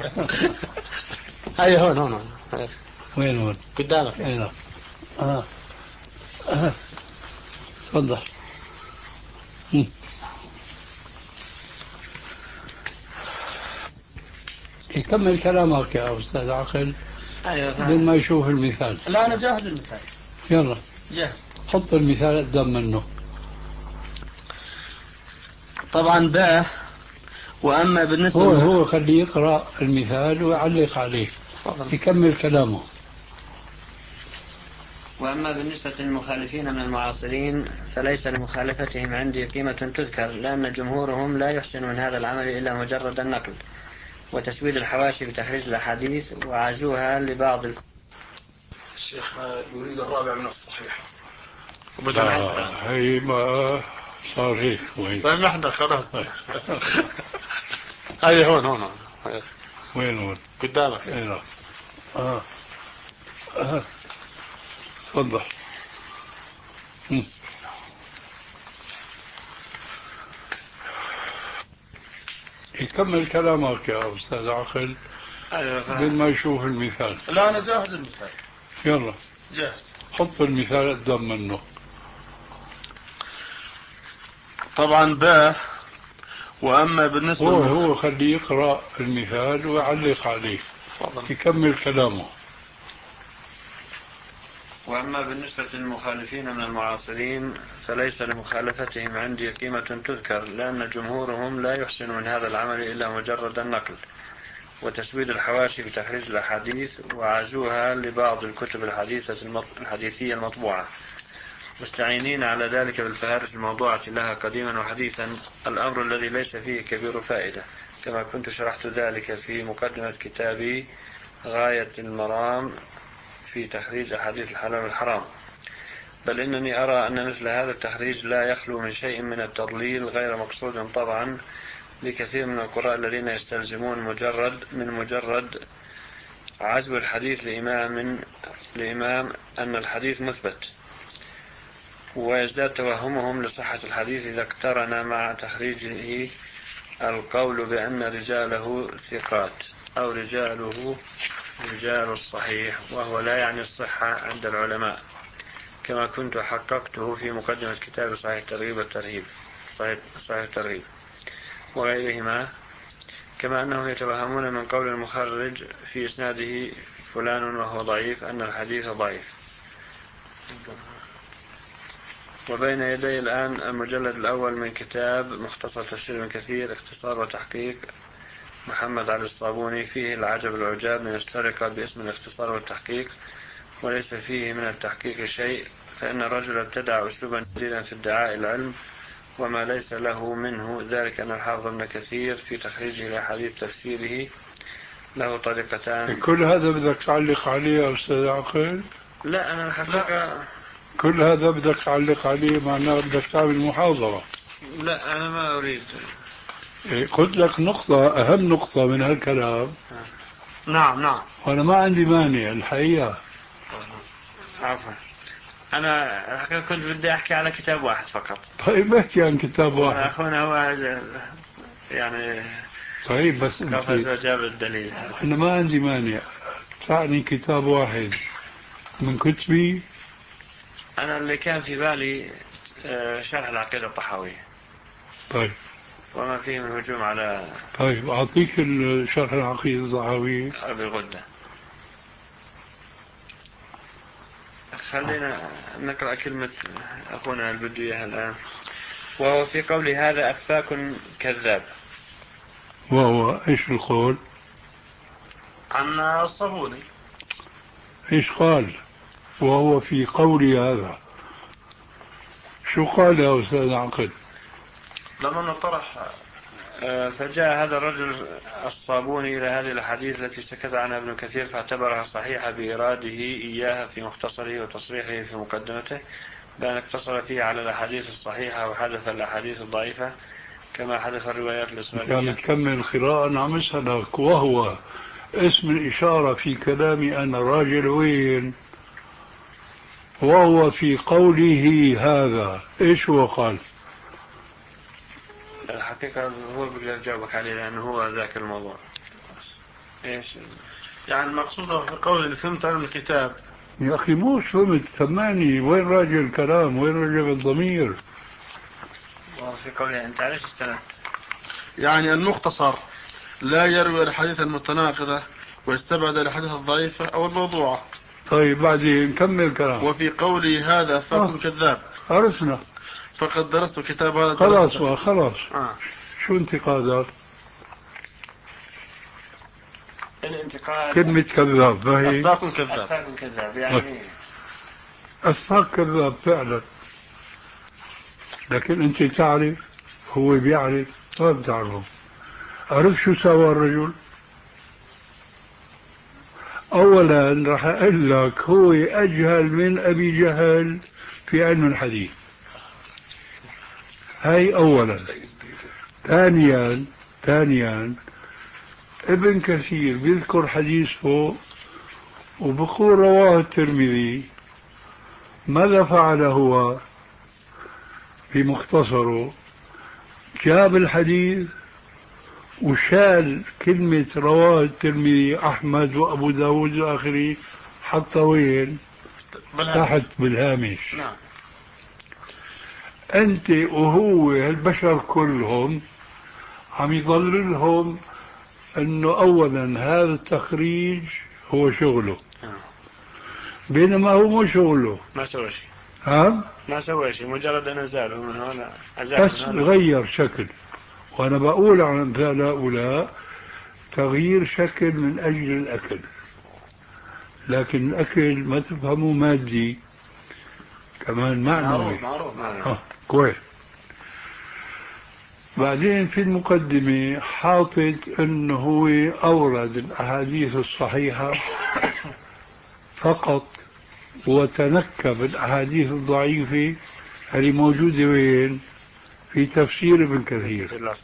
هاي هون هون هون. وين هون؟ قدامك. اين؟ اه اه تفضل. يكمل كلامك يا أستاذ عقل. أيوة. بدون ما يشوف المثال. لا أنا جاهز المثال. يلا جاهز. حط المثال قدام منه. طبعا باء. وأما بالنسبة هو للم... هو خليه يقرأ المثال ويعلق عليه. فضل. يكمل كلامه. وأما بالنسبة للمخالفين من المعاصرين فليس لمخالفتهم عندي قيمة تذكر، لأن جمهورهم لا يحسن من هذا العمل إلا مجرد النقل وتسويد الحواشي بتخريج الأحاديث وعزوها لبعض الك... الشيخ يريد الرابع من الصحيحة. لا هي ما صار هيك. وين؟ سامحنا خلاص. هاي هون هون هون. وين هون؟ قدامك. اين؟ اه اه تفضل. يكمل كلامك يا أستاذ عقل. بدون ما يشوف المثال. لا أنا جاهز المثال. يلا جاهز. حط المثال قدام منه. طبعا باء. وأما بالنسبة هو للم... هو خليه يقرأ المثال ويعلق عليه. فضل. يكمل كلامه. وأما بالنسبة للمخالفين من المعاصرين فليس لمخالفتهم عندي قيمة تذكر، لأن جمهورهم لا يحسن من هذا العمل إلا مجرد النقل وتسويد الحواشي بتخريج الأحاديث وعزوها لبعض الكتب الحديثة الحديثية المطبوعة، مستعينين على ذلك بالفهارس الموضوعة لها قديما وحديثا، الأمر الذي ليس فيه كبير فائدة، كما كنت شرحت ذلك في مقدمة كتابي غاية المرام في تخريج أحاديث الحلال والحرام. بل إنني أرى أن مثل هذا التخريج لا يخلو من شيء من التضليل غير مقصود طبعا لكثير من القراء الذين يستلزمون مجرد من مجرد عزو الحديث لإمام لإمام أن الحديث مثبت، ويزداد توهمهم لصحة الحديث إذا اقترن مع تخريجه القول بأن رجاله ثقات أو رجاله رجال الصحيح، وهو لا يعني الصحة عند العلماء، كما كنت حققته في مقدمة كتاب صحيح الترغيب والترهيب صحيح, صحيح الترغيب وغيرهما. كما أنهم يتوهمون من قول المخرج في إسناده فلان وهو ضعيف أن الحديث ضعيف. وبين يدي الآن المجلد الأول من كتاب مختصر تفسير ابن كثير اختصار وتحقيق محمد علي الصابوني، فيه العجب العجاب من السرقة باسم الاختصار والتحقيق، وليس فيه من التحقيق شيء، فإن الرجل ابتدع أسلوبا جديدا في ادعاء العلم وما ليس له منه، ذلك أن الحافظ ابن كثير في تخريجه لأحاديث تفسيره له طريقتان. كل هذا بدك تعلق عليه يا أستاذ عقيل؟ لا أنا الحقيقة كل هذا بدك تعلق عليه، معناه بدك تعمل محاضرة. لا أنا ما أريد. قلت لك نقطة، أهم نقطة من هالكلام. نعم نعم. وأنا ما عندي مانع الحقيقة. عفوا، أنا الحقيقة كنت بدي أحكي على كتاب واحد فقط. طيب احكي عن كتاب واحد. أخونا هو يعني طيب بس قفز وجاب الدليل. أنا ما عندي مانع، تعني كتاب واحد من كتبي. أنا اللي كان في بالي شرح العقيدة الطحاوية. طيب وما فيه من هجوم على. طيب أعطيك الشرح العقيدة الطحاوية. أبي غدة. خلينا نقرأ كلمة أخونا البدوية الآن. وهو في قول هذا أفاك كذاب. وهو إيش القول؟ عن الصابوني. إيش قال؟ وهو في قول هذا شو قال يا أستاذ عقل؟ لما طرح فجاء هذا الرجل الصابوني إلى هذه الحديث التي سكت عنها ابن كثير فاعتبرها صحيحة بإراده إياها في مختصره وتصريحه في مقدمته، بأن اقتصر فيها على الأحاديث الصحيحة وحذف الأحاديث الضعيفة كما حذف الروايات الإسرائيلية. كانت تكمل القراءة. أنا عم أسألك، وهو اسم الإشارة في كلامي أنا راجل وين؟ وهو في قوله هذا إيش هو قال؟ الحقيقة هو بقدر جاوبك عليه لأنه هو ذاك الموضوع. إيش يعني المقصود في قول اللي فهمت عن الكتاب؟ يا أخي موش فهمت، سمعني وين راجع الكلام، وين راجع الضمير؟ في قوله أنت علاش استندت؟ يعني المختصر لا يروي الحديث المتناقضة ويستبعد الحديث الضعيفة أو الموضوعة. طيب بعدين نكمل الكلام. وفي قوله هذا فكن آه. كذاب. عرفنا. فقد درست كتاب هذا. خلاص خلاص. آه. شو انتقادات؟ الانتقاد كلمة كذاب ما هي؟ أفاك كذاب. أفاك كذاب يعني أفاك كذاب فعلا. لكن أنت تعرف، هو بيعرف، ما بتعرفه. عرف شو سوى الرجل؟ أولا راح أقول لك هو أجهل من أبي جهل في علم الحديث، هاي أولا. ثانيا ثانيا ابن كثير بيذكر حديث فوق وبقول رواه الترمذي. ماذا فعل هو في مختصره؟ جاب الحديث وشال كلمة رواه الترمذي أحمد وأبو داود وآخره، حتى وين؟ تحت بالهامش. نعم. أنت وهو البشر كلهم عم يضللهم أنه أولا هذا التخريج هو شغله، بينما هو مو شغله. ما سوى شيء. ها؟ ما سوى شيء، مجرد أن أزاله من هنا. بس غير شكل. وأنا بقول عن أمثال هؤلاء تغيير شكل من أجل الأكل، لكن الأكل ما تفهمه مادي، كمان معنوي. معروف معروف. آه كويس. بعدين في المقدمة حاطط أنه هو أورد الأحاديث الصحيحة فقط وتنكب الأحاديث الضعيفة اللي موجودة وين؟ في تفسير ابن كثير.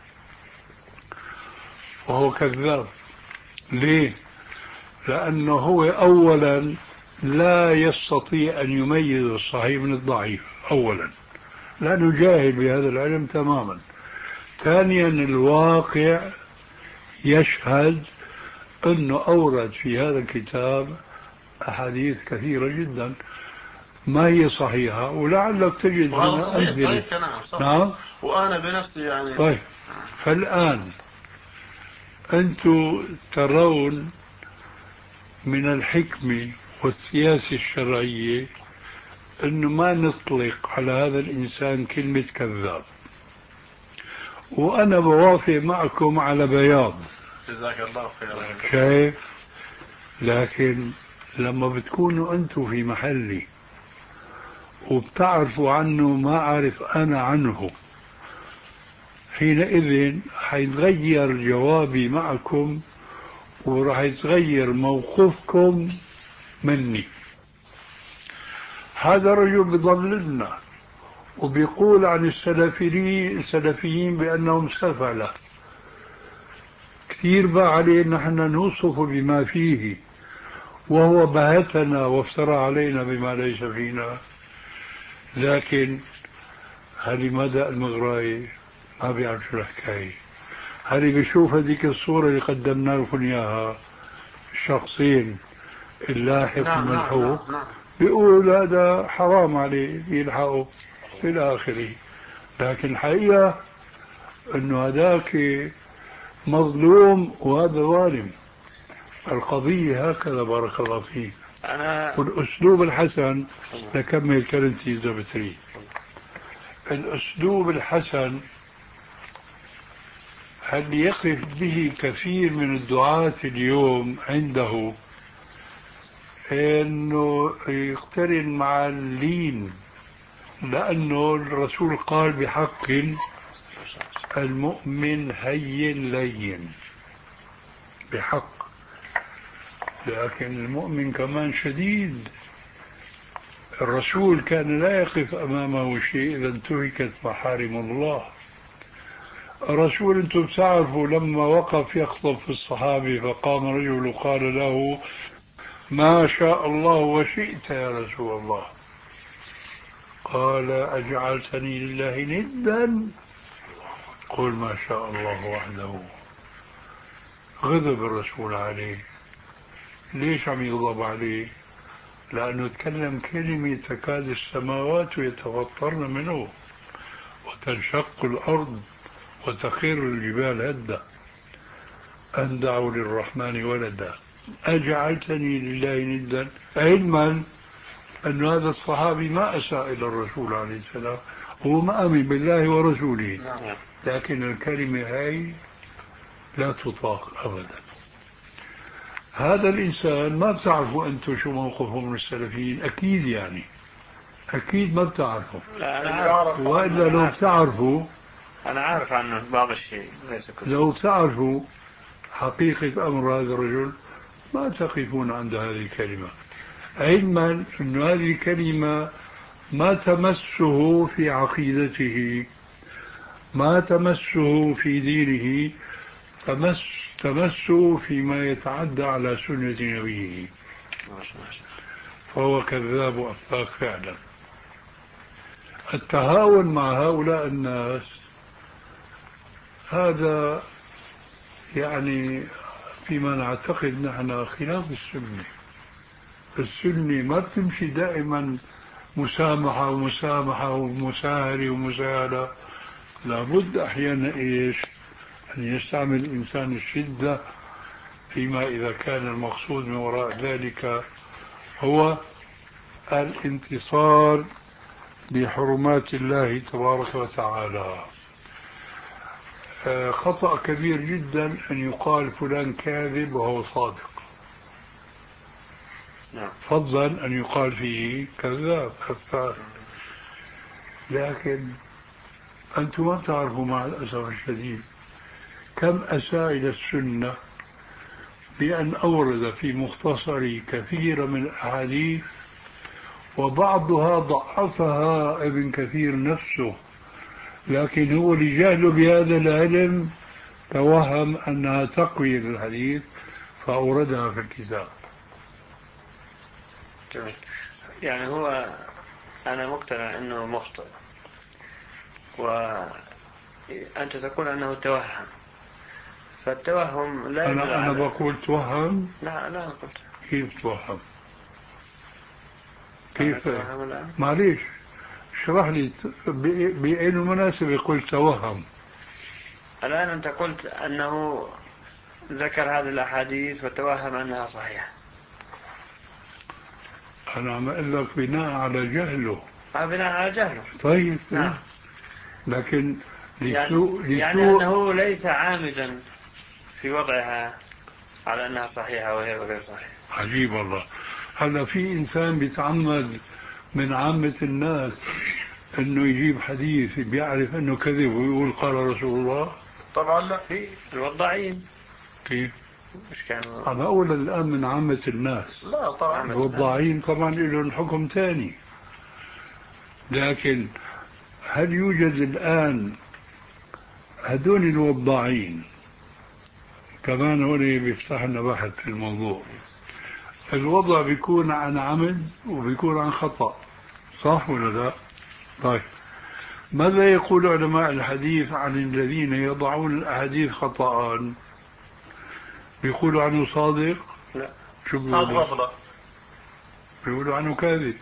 وهو كذاب. ليه؟ لأنه هو أولا لا يستطيع أن يميز الصحيح من الضعيف أولا، لأنه جاهل بهذا العلم تماما. ثانيا الواقع يشهد أنه أورد في هذا الكتاب أحاديث كثيرة جدا ما هي صحيحة، ولعلك تجد هنا أمثلة. نعم. وأنا بنفسي يعني. طيب فالآن أنتم ترون من الحكمة والسياسة الشرعية أنه ما نطلق على هذا الإنسان كلمة كذاب، وأنا بوافق معكم على بياض. جزاك الله خيرا. شايف؟ لكن لما بتكونوا أنتم في محلي وبتعرفوا عنه ما أعرف أنا عنه حينئذ حيتغير جوابي معكم وراح يتغير موقفكم مني. هذا الرجل بيضللنا وبيقول عن السلفيين السلفيين بأنهم سفلة. كثير بقى عليه نحن نوصف بما فيه، وهو بهتنا وافترى علينا بما ليس فينا. لكن هل مدى المغراية ما بيعرف شو الحكاية. هل بيشوف هذيك الصورة اللي قدمنا لكم إياها الشخصين اللاحق نعم والملحوق، نعم نعم. بيقول هذا حرام عليه يلحقه إلى آخره. لكن الحقيقة أنه هذاك مظلوم وهذا ظالم. القضية هكذا. بارك الله فيك. أنا والأسلوب الحسن، لكمل كلمتي إذا بتريد. الأسلوب الحسن هل يقف به كثير من الدعاة اليوم عنده أنه يقترن مع اللين، لأنه الرسول قال بحق المؤمن هين لين بحق. لكن المؤمن كمان شديد. الرسول كان لا يقف أمامه شيء إذا انتهكت محارم الله. الرسول انتم بتعرفوا لما وقف يخطب في الصحابة فقام رجل قال له ما شاء الله وشئت يا رسول الله. قال أجعلتني لله ندا؟ قل ما شاء الله وحده. غضب الرسول عليه. ليش عم يغضب عليه؟ لأنه تكلم كلمة تكاد السماوات يتفطرن منه وتنشق الأرض وتخر الجبال هدا أن دعوا للرحمن ولدا أجعلتني لله ندا، علما أن هذا الصحابي ما أساء إلى الرسول عليه السلام، هو ما أمن بالله ورسوله، لكن الكلمة هاي لا تطاق أبدا. هذا الإنسان ما بتعرفوا أنتم شو موقفه من السلفيين، أكيد يعني أكيد ما بتعرفوا. لا أنا عارف. وإلا لو بتعرفوا أنا عارف عنه بعض الشيء ليس كله. لو بتعرفوا حقيقة أمر هذا الرجل ما تقفون عند هذه الكلمة، علما أن هذه الكلمة ما تمسه في عقيدته، ما تمسه في دينه، تمس تمسه فيما يتعدى على سنة نبيه، فهو كذاب وأفاك فعلا. التهاون مع هؤلاء الناس هذا يعني فيما نعتقد نحن خلاف السنة. السنة ما بتمشي دائما مسامحة ومسامحة ومساهلة ومساهلة، لابد أحيانا إيش أن يستعمل الإنسان الشدة فيما إذا كان المقصود من وراء ذلك هو الانتصار بحرمات الله تبارك وتعالى. خطأ كبير جدا أن يقال فلان كاذب وهو صادق، فضلا أن يقال فيه كذاب كفار. لكن أنتم ما تعرفوا مع الأسف الشديد كم أساء إلى السنة بأن أورد في مختصر كثير من الأحاديث وبعضها ضعفها ابن كثير نفسه، لكن هو لجهله بهذا العلم توهم أنها تقوية للحديث فأوردها في الكتاب. يعني هو أنا مقتنع أنه مخطئ وأنت تقول أنه توهم، فالتوهم لا يدل أنا, أنا بقول توهم. لا لا قلت كيف توهم؟ كيف؟ توهم معليش اشرح لي بأي مناسبة قلت توهم. الآن أنت قلت أنه ذكر هذه الأحاديث وتوهم أنها صحيحة. أنا عم أقول لك بناء على جهله. آه بناء على جهله. طيب نعم. لكن لسوء يعني, يعني أنه ليس عامدا في وضعها على أنها صحيحة وهي غير صحيحة. عجيب والله. هلا في إنسان بيتعمد من عامة الناس انه يجيب حديث بيعرف انه كذب ويقول قال رسول الله؟ طبعا لا. في الوضاعين كيف؟ مش كانوا أنا أقول الآن من عامة الناس. لا طبعا. الوضاعين طبعا لهم حكم ثاني، لكن هل يوجد الآن هدول الوضاعين كمان هون بيفتح لنا بحث في الموضوع. الوضع بيكون عن عمد وبيكون عن خطأ، صح ولا لا؟ طيب ماذا يقول علماء الحديث عن الذين يضعون الأحاديث خطأ؟ بيقولوا عنه صادق؟ لا. شو بيقولوا؟ بيقولوا عنه كاذب.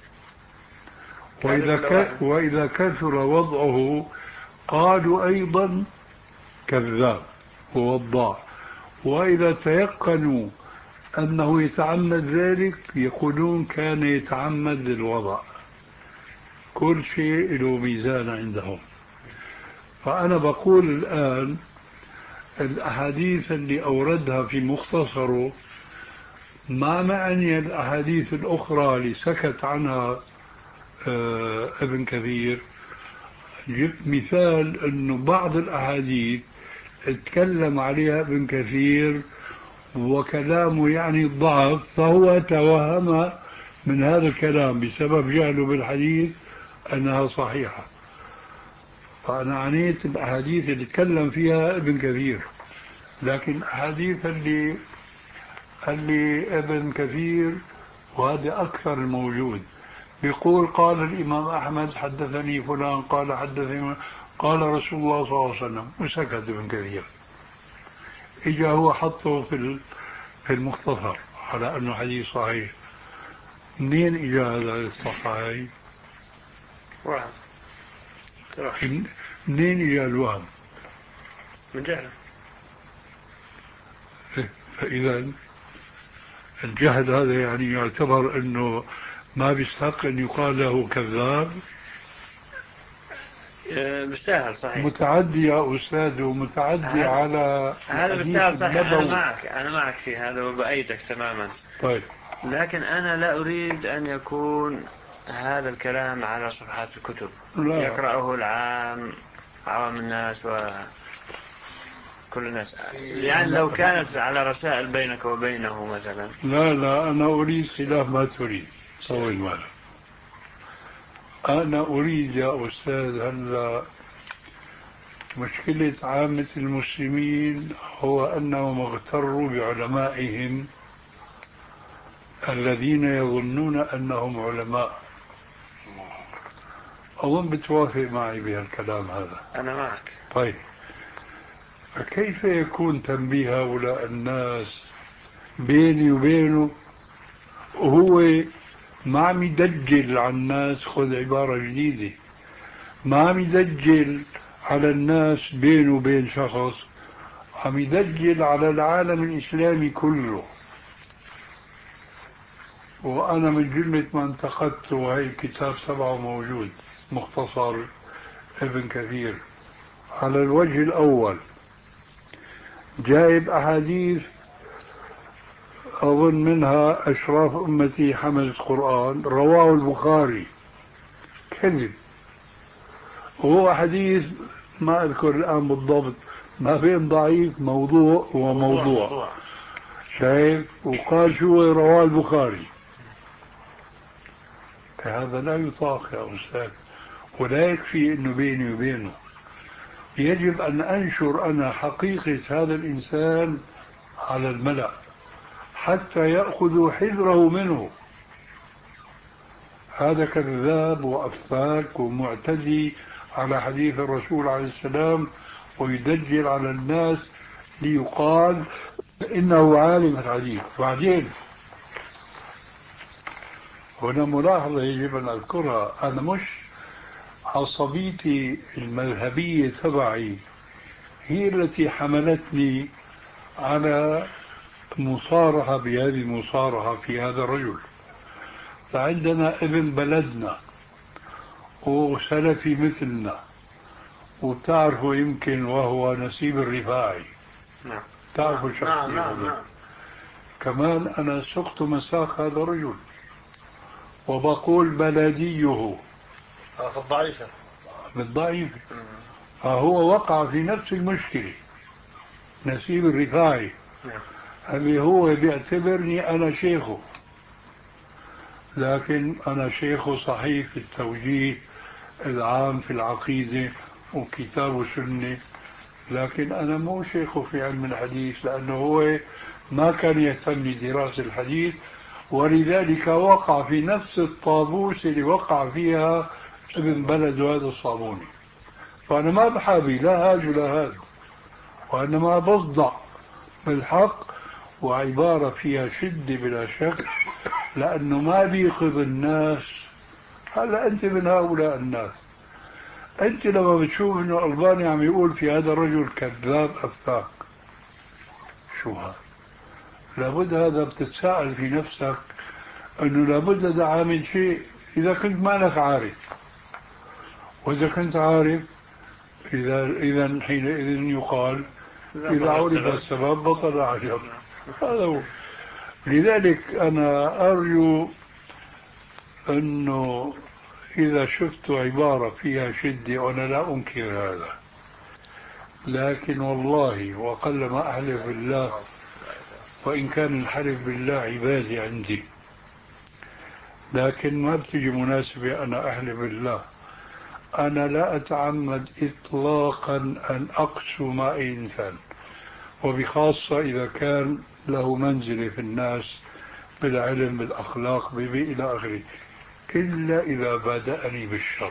وإذا, ك... وإذا كثر وضعه قالوا أيضا كذاب ووضاع. وإذا تيقنوا أنه يتعمد ذلك يقولون كان يتعمد الوضع. كل شيء له ميزان عندهم. فأنا بقول الآن الأحاديث اللي أوردها في مختصره ما معني الأحاديث الأخرى اللي سكت عنها آه ابن كثير. جبت مثال أنه بعض الأحاديث اتكلم عليها ابن كثير وكلامه يعني ضعف، فهو توهم من هذا الكلام بسبب جهله بالحديث أنها صحيحة. فأنا عنيت الأحاديث اللي تكلم فيها ابن كثير، لكن الأحاديث اللي اللي ابن كثير وهذا أكثر الموجود بيقول قال الإمام أحمد حدثني فلان قال حدثني قال رسول الله صلى الله عليه وسلم، وسكت ابن كثير. إجا هو حطه في في المختصر على أنه حديث صحيح. منين إجا هذا الصحيح؟ وهم. منين إجا الوهم؟ من جهل. فإذا الجهل هذا يعني يعتبر أنه ما بيستحق أن يقال له كذاب. بيستاهل صحيح. متعدي يا أستاذ، ومتعدي هذا على هذا بيستاهل صحيح. أنا معك أنا معك في هذا وبأيدك تماما. طيب لكن أنا لا أريد أن يكون هذا الكلام على صفحات الكتب لا. يقرأه العام عوام الناس وكل الناس، يعني لو كانت على رسائل بينك وبينه مثلا. لا لا أنا أريد خلاف ما تريد. طول بالك. أنا أريد يا أستاذ هلا مشكلة عامة المسلمين هو أنهم اغتروا بعلمائهم الذين يظنون أنهم علماء. أظن بتوافق معي بهالكلام هذا. أنا معك. طيب فكيف يكون تنبيه هؤلاء الناس بيني وبينه وهو ما عم يدجل على الناس؟ خذ عبارة جديدة، ما عم يدجل على الناس بينه وبين شخص، عم يدجل على العالم الإسلامي كله. وأنا من جملة ما انتقدت، وهي كتاب سبعة موجود مختصر ابن كثير، على الوجه الأول جايب أحاديث أظن منها أشراف أمتي حمل القرآن رواه البخاري، كذب. وهو حديث ما أذكر الآن بالضبط، ما بين ضعيف موضوع وموضوع. شايف؟ وقال شو رواه البخاري. هذا لا يطاق يا أستاذ، ولا يكفي أنه بيني وبينه، يجب أن أنشر أنا حقيقة هذا الإنسان على الملأ حتى يأخذوا حذره منه. هذا كذاب وأفاك ومعتدي على حديث الرسول عليه السلام، ويدجل على الناس ليقال إنه عالم الحديث. بعدين هنا ملاحظة يجب أن أذكرها، أنا مش عصبيتي المذهبية تبعي هي التي حملتني على مصارحة بهذه المصارحة في هذا الرجل. فعندنا ابن بلدنا وسلفي مثلنا، وبتعرفوا يمكن وهو نسيب الرفاعي. نعم. تعرفوا شخصية. نعم نعم نعم. كمان أنا سقت مساق هذا الرجل وبقول بلديه في الضعيفة بالضعيفة. فهو وقع في نفس المشكلة. نسيب الرفاعي اللي هو بيعتبرني أنا شيخه، لكن أنا شيخه صحيح في التوجيه العام في العقيدة وكتاب وسنة، لكن أنا مو شيخه في علم الحديث، لأنه هو ما كان يهتم بدراسة الحديث، ولذلك وقع في نفس الطابوس اللي وقع فيها ابن بلد هذا الصابوني. فأنا ما بحابي لا هذا ولا هذا، وإنما بصدع بالحق، وعبارة فيها شدة بلا شك، لأنه ما بيقظ الناس. هلا أنت من هؤلاء الناس، أنت لما بتشوف إنه الألباني عم يقول في هذا الرجل كذاب أفاك، شو هذا؟ لابد هذا بتتساءل في نفسك إنه لابد هذا عامل شيء. إذا كنت مالك عارف، وإذا كنت عارف إذا إذا حينئذ يقال إذا عرف السبب بطل العجب. هذا هو. لذلك أنا أرجو أنه إذا شفت عبارة فيها شدة، وأنا لا أنكر هذا، لكن والله وقل ما أحلف بالله، وإن كان الحلف بالله عبادي عندي، لكن ما بتجي مناسبة أنا أحلف بالله. أنا لا أتعمد إطلاقا أن أقسو مع أي إنسان، وبخاصة إذا كان له منزلة في الناس بالعلم بالأخلاق ببي إلى آخره، إلا إذا بدأني بالشر.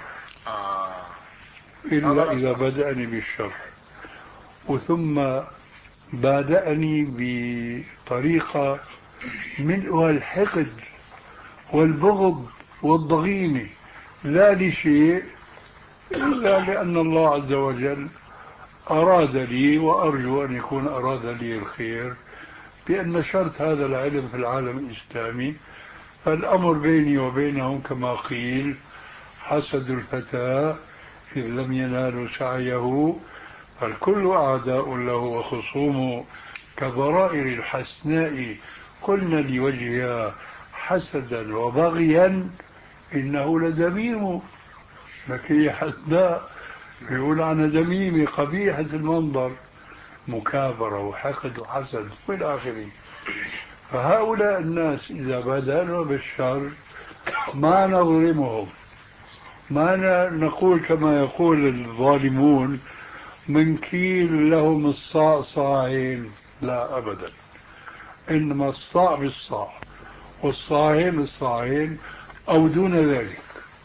إلا إذا بدأني بالشر، وثم بدأني بطريقة ملؤها الحقد والبغض والضغينة، لا لشيء إلا لأن الله عز وجل أراد لي، وأرجو أن يكون أراد لي الخير، بأن نشرت هذا العلم في العالم الإسلامي. فالأمر بيني وبينهم كما قيل: حسد الفتى إذ لم ينالوا سعيه، فالكل أعداء له وخصومه، كضرائر الحسناء قلنا لوجهها حسدا وبغيا إنه لدميم. لكن هي حسناء، يقول عنها دميمة قبيحة المنظر، مكابرة وحقد وحسد والى آخره. فهؤلاء الناس إذا بدأنا بالشر ما نظلمهم، ما نقول كما يقول الظالمون من كيل لهم الصاع صاعين، لا أبدا، إنما الصاع بالصاع والصاعين الصاعين أو دون ذلك.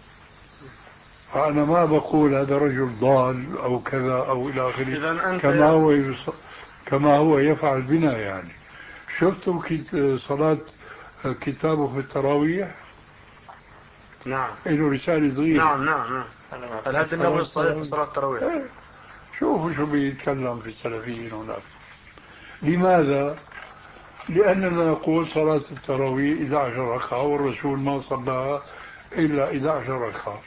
فأنا ما بقول هذا رجل ضال أو كذا أو إلى آخره، كما هو يص... كما هو يفعل بنا. يعني شفتم كت... صلاة كتابه في التراويح؟ نعم. إنه رسالة صغيرة. نعم نعم نعم. الهدي النبوي الصحيح في صلاة التراويح. ايه. شوفوا شو بيتكلم في السلفيين هناك. لماذا؟ لأننا نقول صلاة التراويح إحدى عشرة ركعة، والرسول ما صلاها إلا إحدى عشرة ركعة،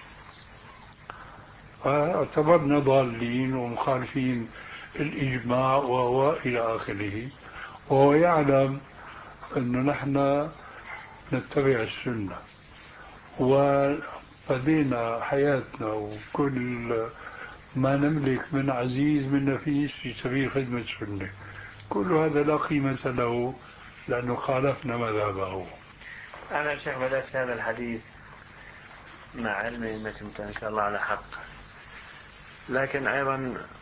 فاعتبرنا ضالين ومخالفين الإجماع وإلى آخره. وهو يعلم أنه نحن نتبع السنة، وفدينا حياتنا وكل ما نملك من عزيز من نفيس في سبيل خدمة السنة. كل هذا لا قيمة له لأنه خالفنا مذهبه. أنا شيخ بدأت هذا الحديث مع علمي أنك أنت إن شاء الله على حق، لكن أيضا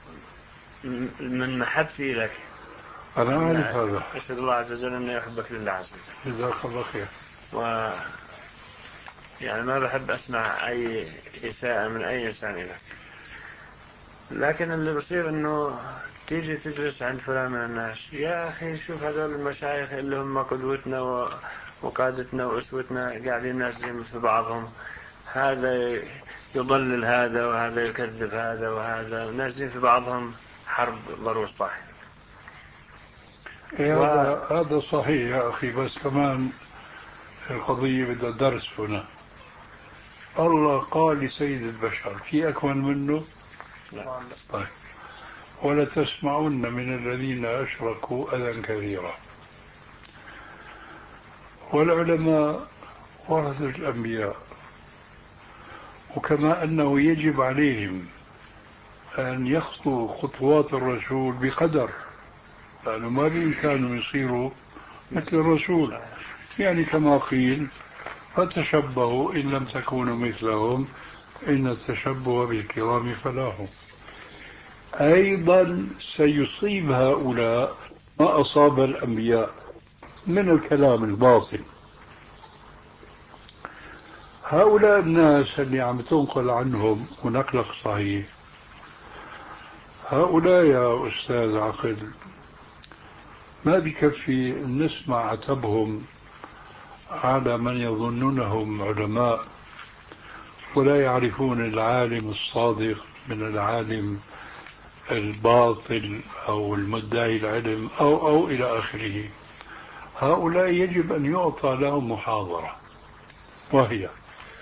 من محبتي لك أنا أعرف هذا. أشهد الله عز وجل أنه يحبك لله عز وجل. جزاك الله خير. و يعني ما بحب أسمع أي إساءة من أي إنسان لك، لكن اللي بصير أنه تيجي تجلس عند فلان من الناس، يا أخي شوف هذول المشايخ اللي هم قدوتنا وقادتنا وأسوتنا قاعدين نازلين في بعضهم، هذا يضلل هذا وهذا يكذب هذا وهذا، نازلين في بعضهم حرب ضروس طاحن. إيه و... هذا هذا صحيح يا أخي، بس كمان القضية بدها درس هنا. الله قال لسيد البشر في أكمل منه؟ لا. طيب. ولا تسمعن من الذين أشركوا أذى كثيرا. والعلماء ورثة الأنبياء، وكما أنه يجب عليهم أن يخطوا خطوات الرسول بقدر، لأنه ما بإمكانهم يصيروا مثل الرسول. يعني كما قيل فتشبهوا إن لم تكونوا مثلهم إن التشبه بالكرام فلاح. أيضا سيصيب هؤلاء ما أصاب الأنبياء من الكلام الباطل. هؤلاء الناس اللي عم تنقل عنهم ونقلك صحيح، هؤلاء يا أستاذ عقل ما بكفي نسمع عتبهم على من يظنونهم علماء ولا يعرفون العالم الصادق من العالم الباطل أو المدعي العلم أو أو إلى آخره. هؤلاء يجب أن يعطى لهم محاضرة، وهي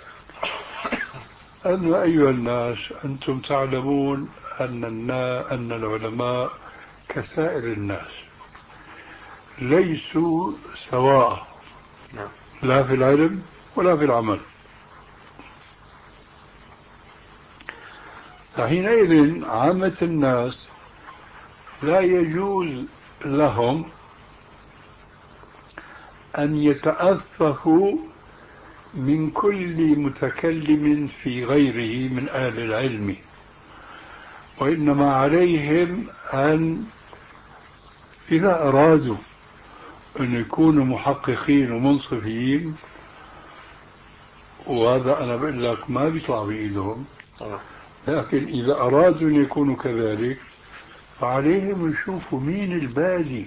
أن أيها الناس أنتم تعلمون أن أن العلماء كسائر الناس ليسوا سواء لا في العلم ولا في العمل. فحينئذ عامة الناس لا يجوز لهم أن يتأففوا من كل متكلم في غيره من أهل العلم، وإنما عليهم أن إذا أرادوا أن يكونوا محققين ومنصفين، وهذا أنا بقول لك ما بيطلع بإيدهم، لكن إذا أرادوا أن يكونوا كذلك فعليهم يشوفوا مين البادي،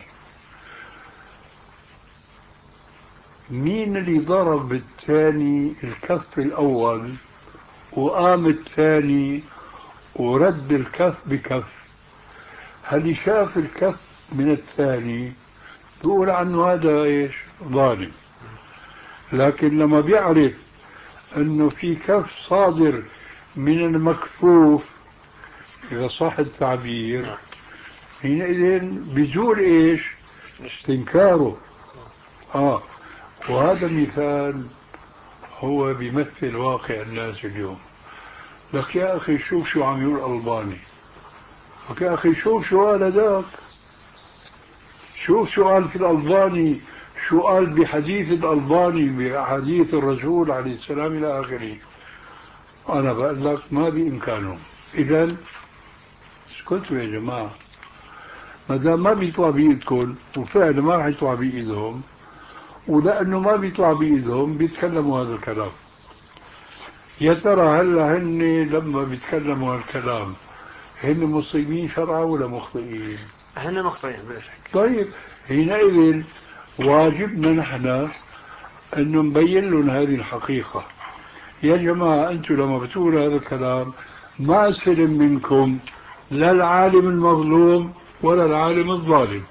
مين اللي ضرب الثاني الكف الأول وقام الثاني ورد الكف بكف. هل شاف الكف من الثاني بيقول عنه هذا ايش ظالم، لكن لما بيعرف انه في كف صادر من المكفوف اذا صح التعبير حينئذ بيزول ايش استنكاره. اه وهذا مثال هو بيمثل واقع الناس اليوم. لك يا أخي شوف شو عم يقول ألباني، لك يا أخي شوف شو قال هذاك، شوف شو قال في الألباني، شو قال بحديث الألباني بحديث الرسول عليه السلام إلى آخره. أنا بقول لك ما بإمكانهم. إذن اسكتوا يا جماعة، ما دام ما بيطلع بإيدكم وفعلا ما راح يطلع بإيدهم، ولأنه ما بيطلع بإيدهم بيتكلموا هذا الكلام. يا ترى هلا هن لما بيتكلموا هالكلام هن مصيبين شرعا ولا مخطئين؟ هن مخطئين بلا شك. طيب حينئذ واجبنا نحن انه نبين لهم هذه الحقيقة. يا جماعة انتم لما بتقولوا هذا الكلام ما سلم منكم لا العالم المظلوم ولا العالم الظالم،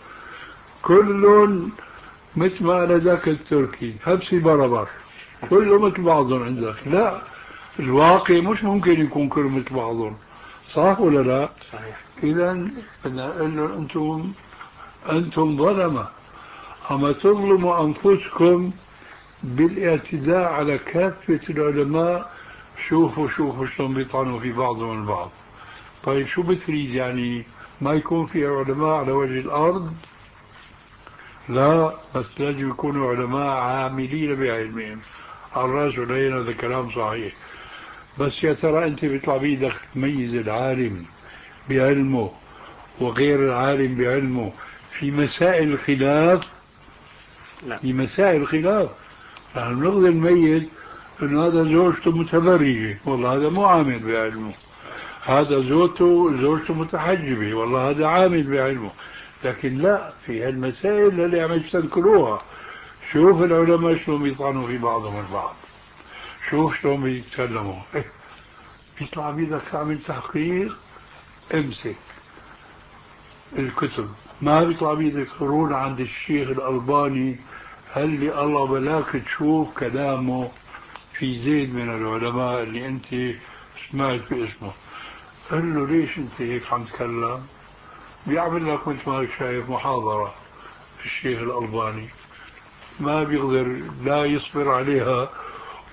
كل مثل ما قال ذاك التركي هبسي بربر، كله مثل بعضهم عندك. لا، الواقع مش ممكن يكون كله مثل بعضهم، صح ولا لا؟ صحيح. إذا بدنا نقول لهم أنتم أنتم ظلمة، أما تظلموا أنفسكم بالاعتداء على كافة العلماء. شوفوا شوفوا شلون بيطعنوا في بعضهم البعض. طيب شو بتريد يعني ما يكون في علماء على وجه الأرض؟ لا، بس لازم يكونوا علماء عاملين بعلمهم. الراس والعين هذا كلام صحيح، بس يا ترى أنت بيطلع بيدك تميز العالم بعلمه وغير العالم بعلمه في مسائل الخلاف؟ لا. في مسائل الخلاف نحن نقدر نميز انه هذا زوجته متبرجة والله هذا مو عامل بعلمه، هذا زوجته زوجته متحجبة والله هذا عامل بعلمه. لكن لا، في هالمسائل اللي عم يستنكروها شوف العلماء شلون بيطعنوا في بعضهم البعض، شوف شلون بيتكلموا. إيه؟ بيطلع بيدك تعمل تحقيق، امسك الكتب. ما بيطلع بيدك تروح عند الشيخ الألباني هل الله بلاك تشوف كلامه في زيد من العلماء اللي انت سمعت باسمه، قل له ليش انت هيك عم تكلم؟ بيعمل لك مثل ما شايف محاضرة الشيخ الألباني، ما بيقدر لا يصبر عليها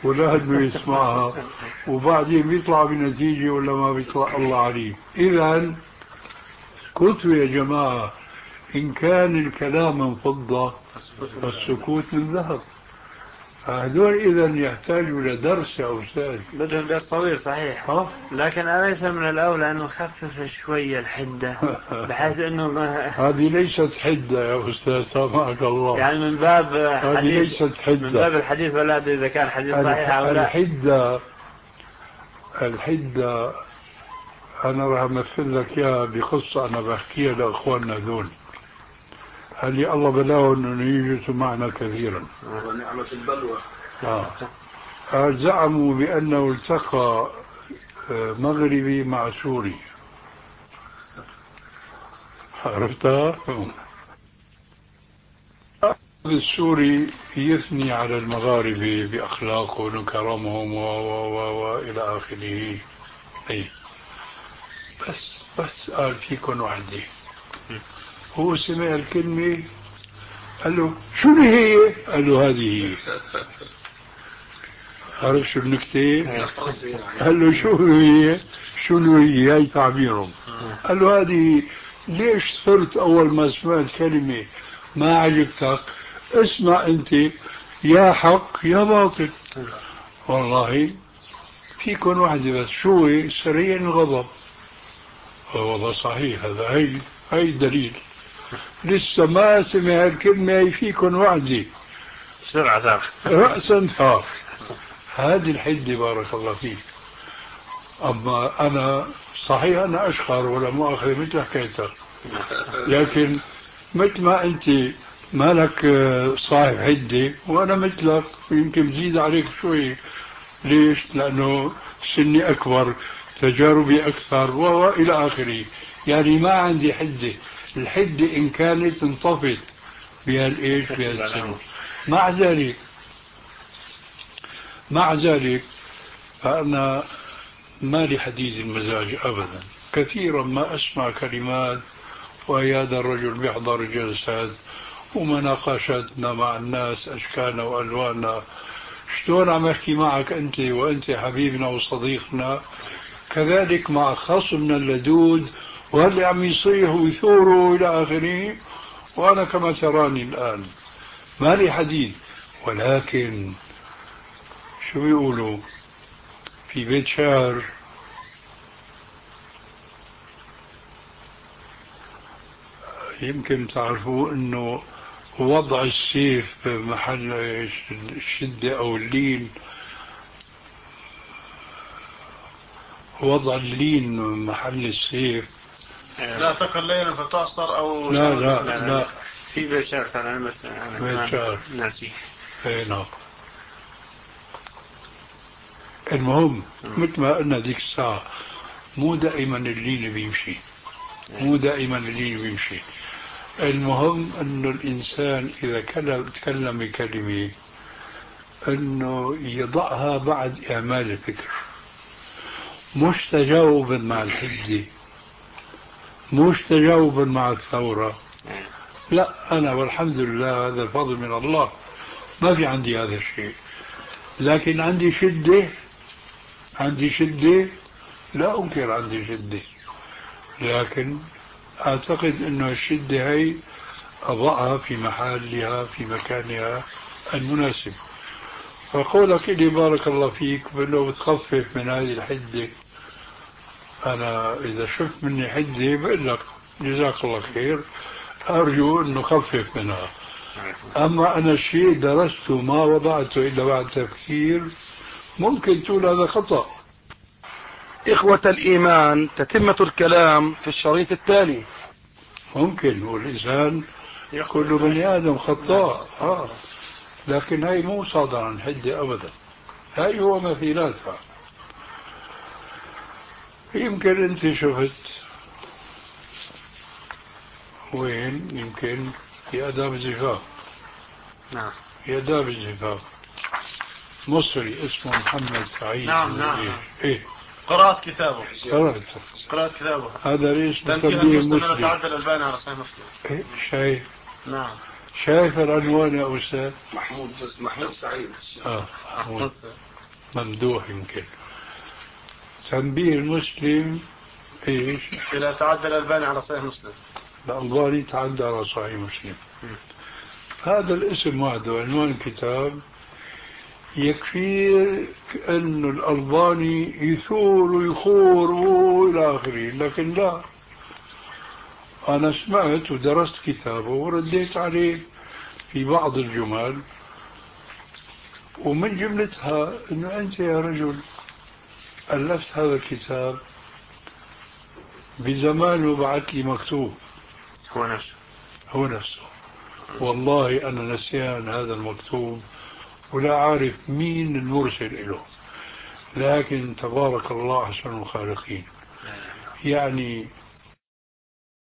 ولا انه يسمعها وبعدين بيطلع بنتيجة ولا ما بيطلع الله عليه. اذا اسكتوا يا جماعة، ان كان الكلام من فضة فالسكوت من ذهب. هذول اذا يحتاجوا لدرس يا استاذ. بدهم درس طويل صحيح. ها؟ لكن أليس من الأولى أنه نخفف شوية الحدة بحيث أنه هذه ليست حدة يا أستاذ سامحك الله. يعني من باب هذه حديث ليست حدة. من باب الحديث ولا أدري إذا كان حديث صحيح أو لا. الحدة الحدة أنا راح أمثل لك إياها بقصة أنا بحكيها لأخواننا ذول. قال لي الله بلاهم أنه يجلسوا معنا كثيرا. ونعمة البلوى. آه. زعموا بأنه التقى مغربي مع سوري. عرفتها؟ السوري يثني على المغاربة بأخلاقهم وكرمهم و و و وإلى آخره. أي بس بس قال فيكم وحدة. هو سمع الكلمة قال له شو هي؟ قال له هذه هي. عرف شو النكتة؟ قال له شو هي؟ شو هي؟ هاي تعبيرهم. قال له هذه. ليش صرت أول ما سمعت كلمة ما عجبتك اسمع أنت يا حق يا باطل. والله فيكن واحدة بس شو هي؟ سريع الغضب. والله صحيح هذا هي هي الدليل. لسه ما سمع الكلمة هي فيكن واحدة سرعة ثاق رأسا ثار. هذه الحدة بارك الله فيك. أما أنا صحيح أنا أشخر ولا مؤاخذة مثل حكايتك، لكن مثل ما أنت مالك صاحب حدة وأنا مثلك يمكن بزيد عليك شوي. ليش؟ لأنه سني أكبر تجاربي أكثر وإلى آخره. يعني ما عندي حدة. الحدة إن كانت انطفت بهالإيش بهالسن. مع ذلك مع ذلك فأنا ما لي حديد المزاج أبدا. كثيرا ما أسمع كلمات وهذا الرجل بيحضر جلسات ومناقشاتنا مع الناس أشكالنا وألواننا. شلون عم أحكي معك أنت وأنت حبيبنا وصديقنا، كذلك مع خصمنا اللدود واللي عم يصيح ويثور إلى آخره. وأنا كما تراني الآن ما لي حديد. ولكن شو بيقولوا في بيت شعر يمكن تعرفوا انه وضع السيف محل الشدة او اللين، وضع اللين محل السيف. لا تقل ليلا فتعصر او لا لا لا, لا. في بيت شعر فعلا بس بيت شعر ناسي. اي نعم. المهم مثل ما قلنا ذيك الساعة مو دائما اللين بيمشي، مو دائما اللين بيمشي. المهم انه الانسان اذا تكلم بكلمة انه يضعها بعد اعمال الفكر، مش تجاوبا مع الحدة، مش تجاوبا مع الثورة. لا انا والحمد لله هذا الفضل من الله ما في عندي هذا الشيء. لكن عندي شدة، عندي شدة لا انكر عندي شدة، لكن اعتقد انه الشدة هي اضعها في محلها في مكانها المناسب. فقولك لي بارك الله فيك لو بتخفف من هذه الحدة، انا اذا شفت مني حدة بقول لك جزاك الله خير، ارجو انه خفف منها. اما انا الشيء درسته ما وضعته الا بعد تفكير ممكن تقول هذا خطأ. إخوة الإيمان، تتمة الكلام في الشريط التالي. ممكن، والإنسان كل بني آدم خطاء. آه. لكن هاي مو صادرة عن حدة أبدا، هاي هو مثيلاتها. يمكن أنت شفت وين، يمكن في آداب الزفاف. نعم في آداب الزفاف مصري اسمه محمد سعيد. نعم نعم إيه, نعم. إيه. قرأت كتابه. قرأت قرأت كتابه. هذا ليش تنكيل بسميه المسلم مسلم. يتعدى الألباني على صحيح مسلم. إيه شايف. نعم. شايف العنوان يا أستاذ محمود محمود سعيد. آه محمود. ممدوح يمكن. تنبيه المسلم ايش؟ إذا تعدى الألباني على صحيح مسلم. الألباني تعدى على صحيح مسلم. هذا الاسم وحده عنوان الكتاب يكفي أن الألباني يثور ويخور وإلى آخره، لكن لا، أنا سمعت ودرست كتابه ورديت عليه في بعض الجمل، ومن جملتها أنه أنت يا رجل ألفت هذا الكتاب بزمان وبعث لي مكتوب. هو نفسه هو نفسه. والله أنا نسيان هذا المكتوب ولا عارف مين المرسل له، لكن تبارك الله أحسن الخالقين. يعني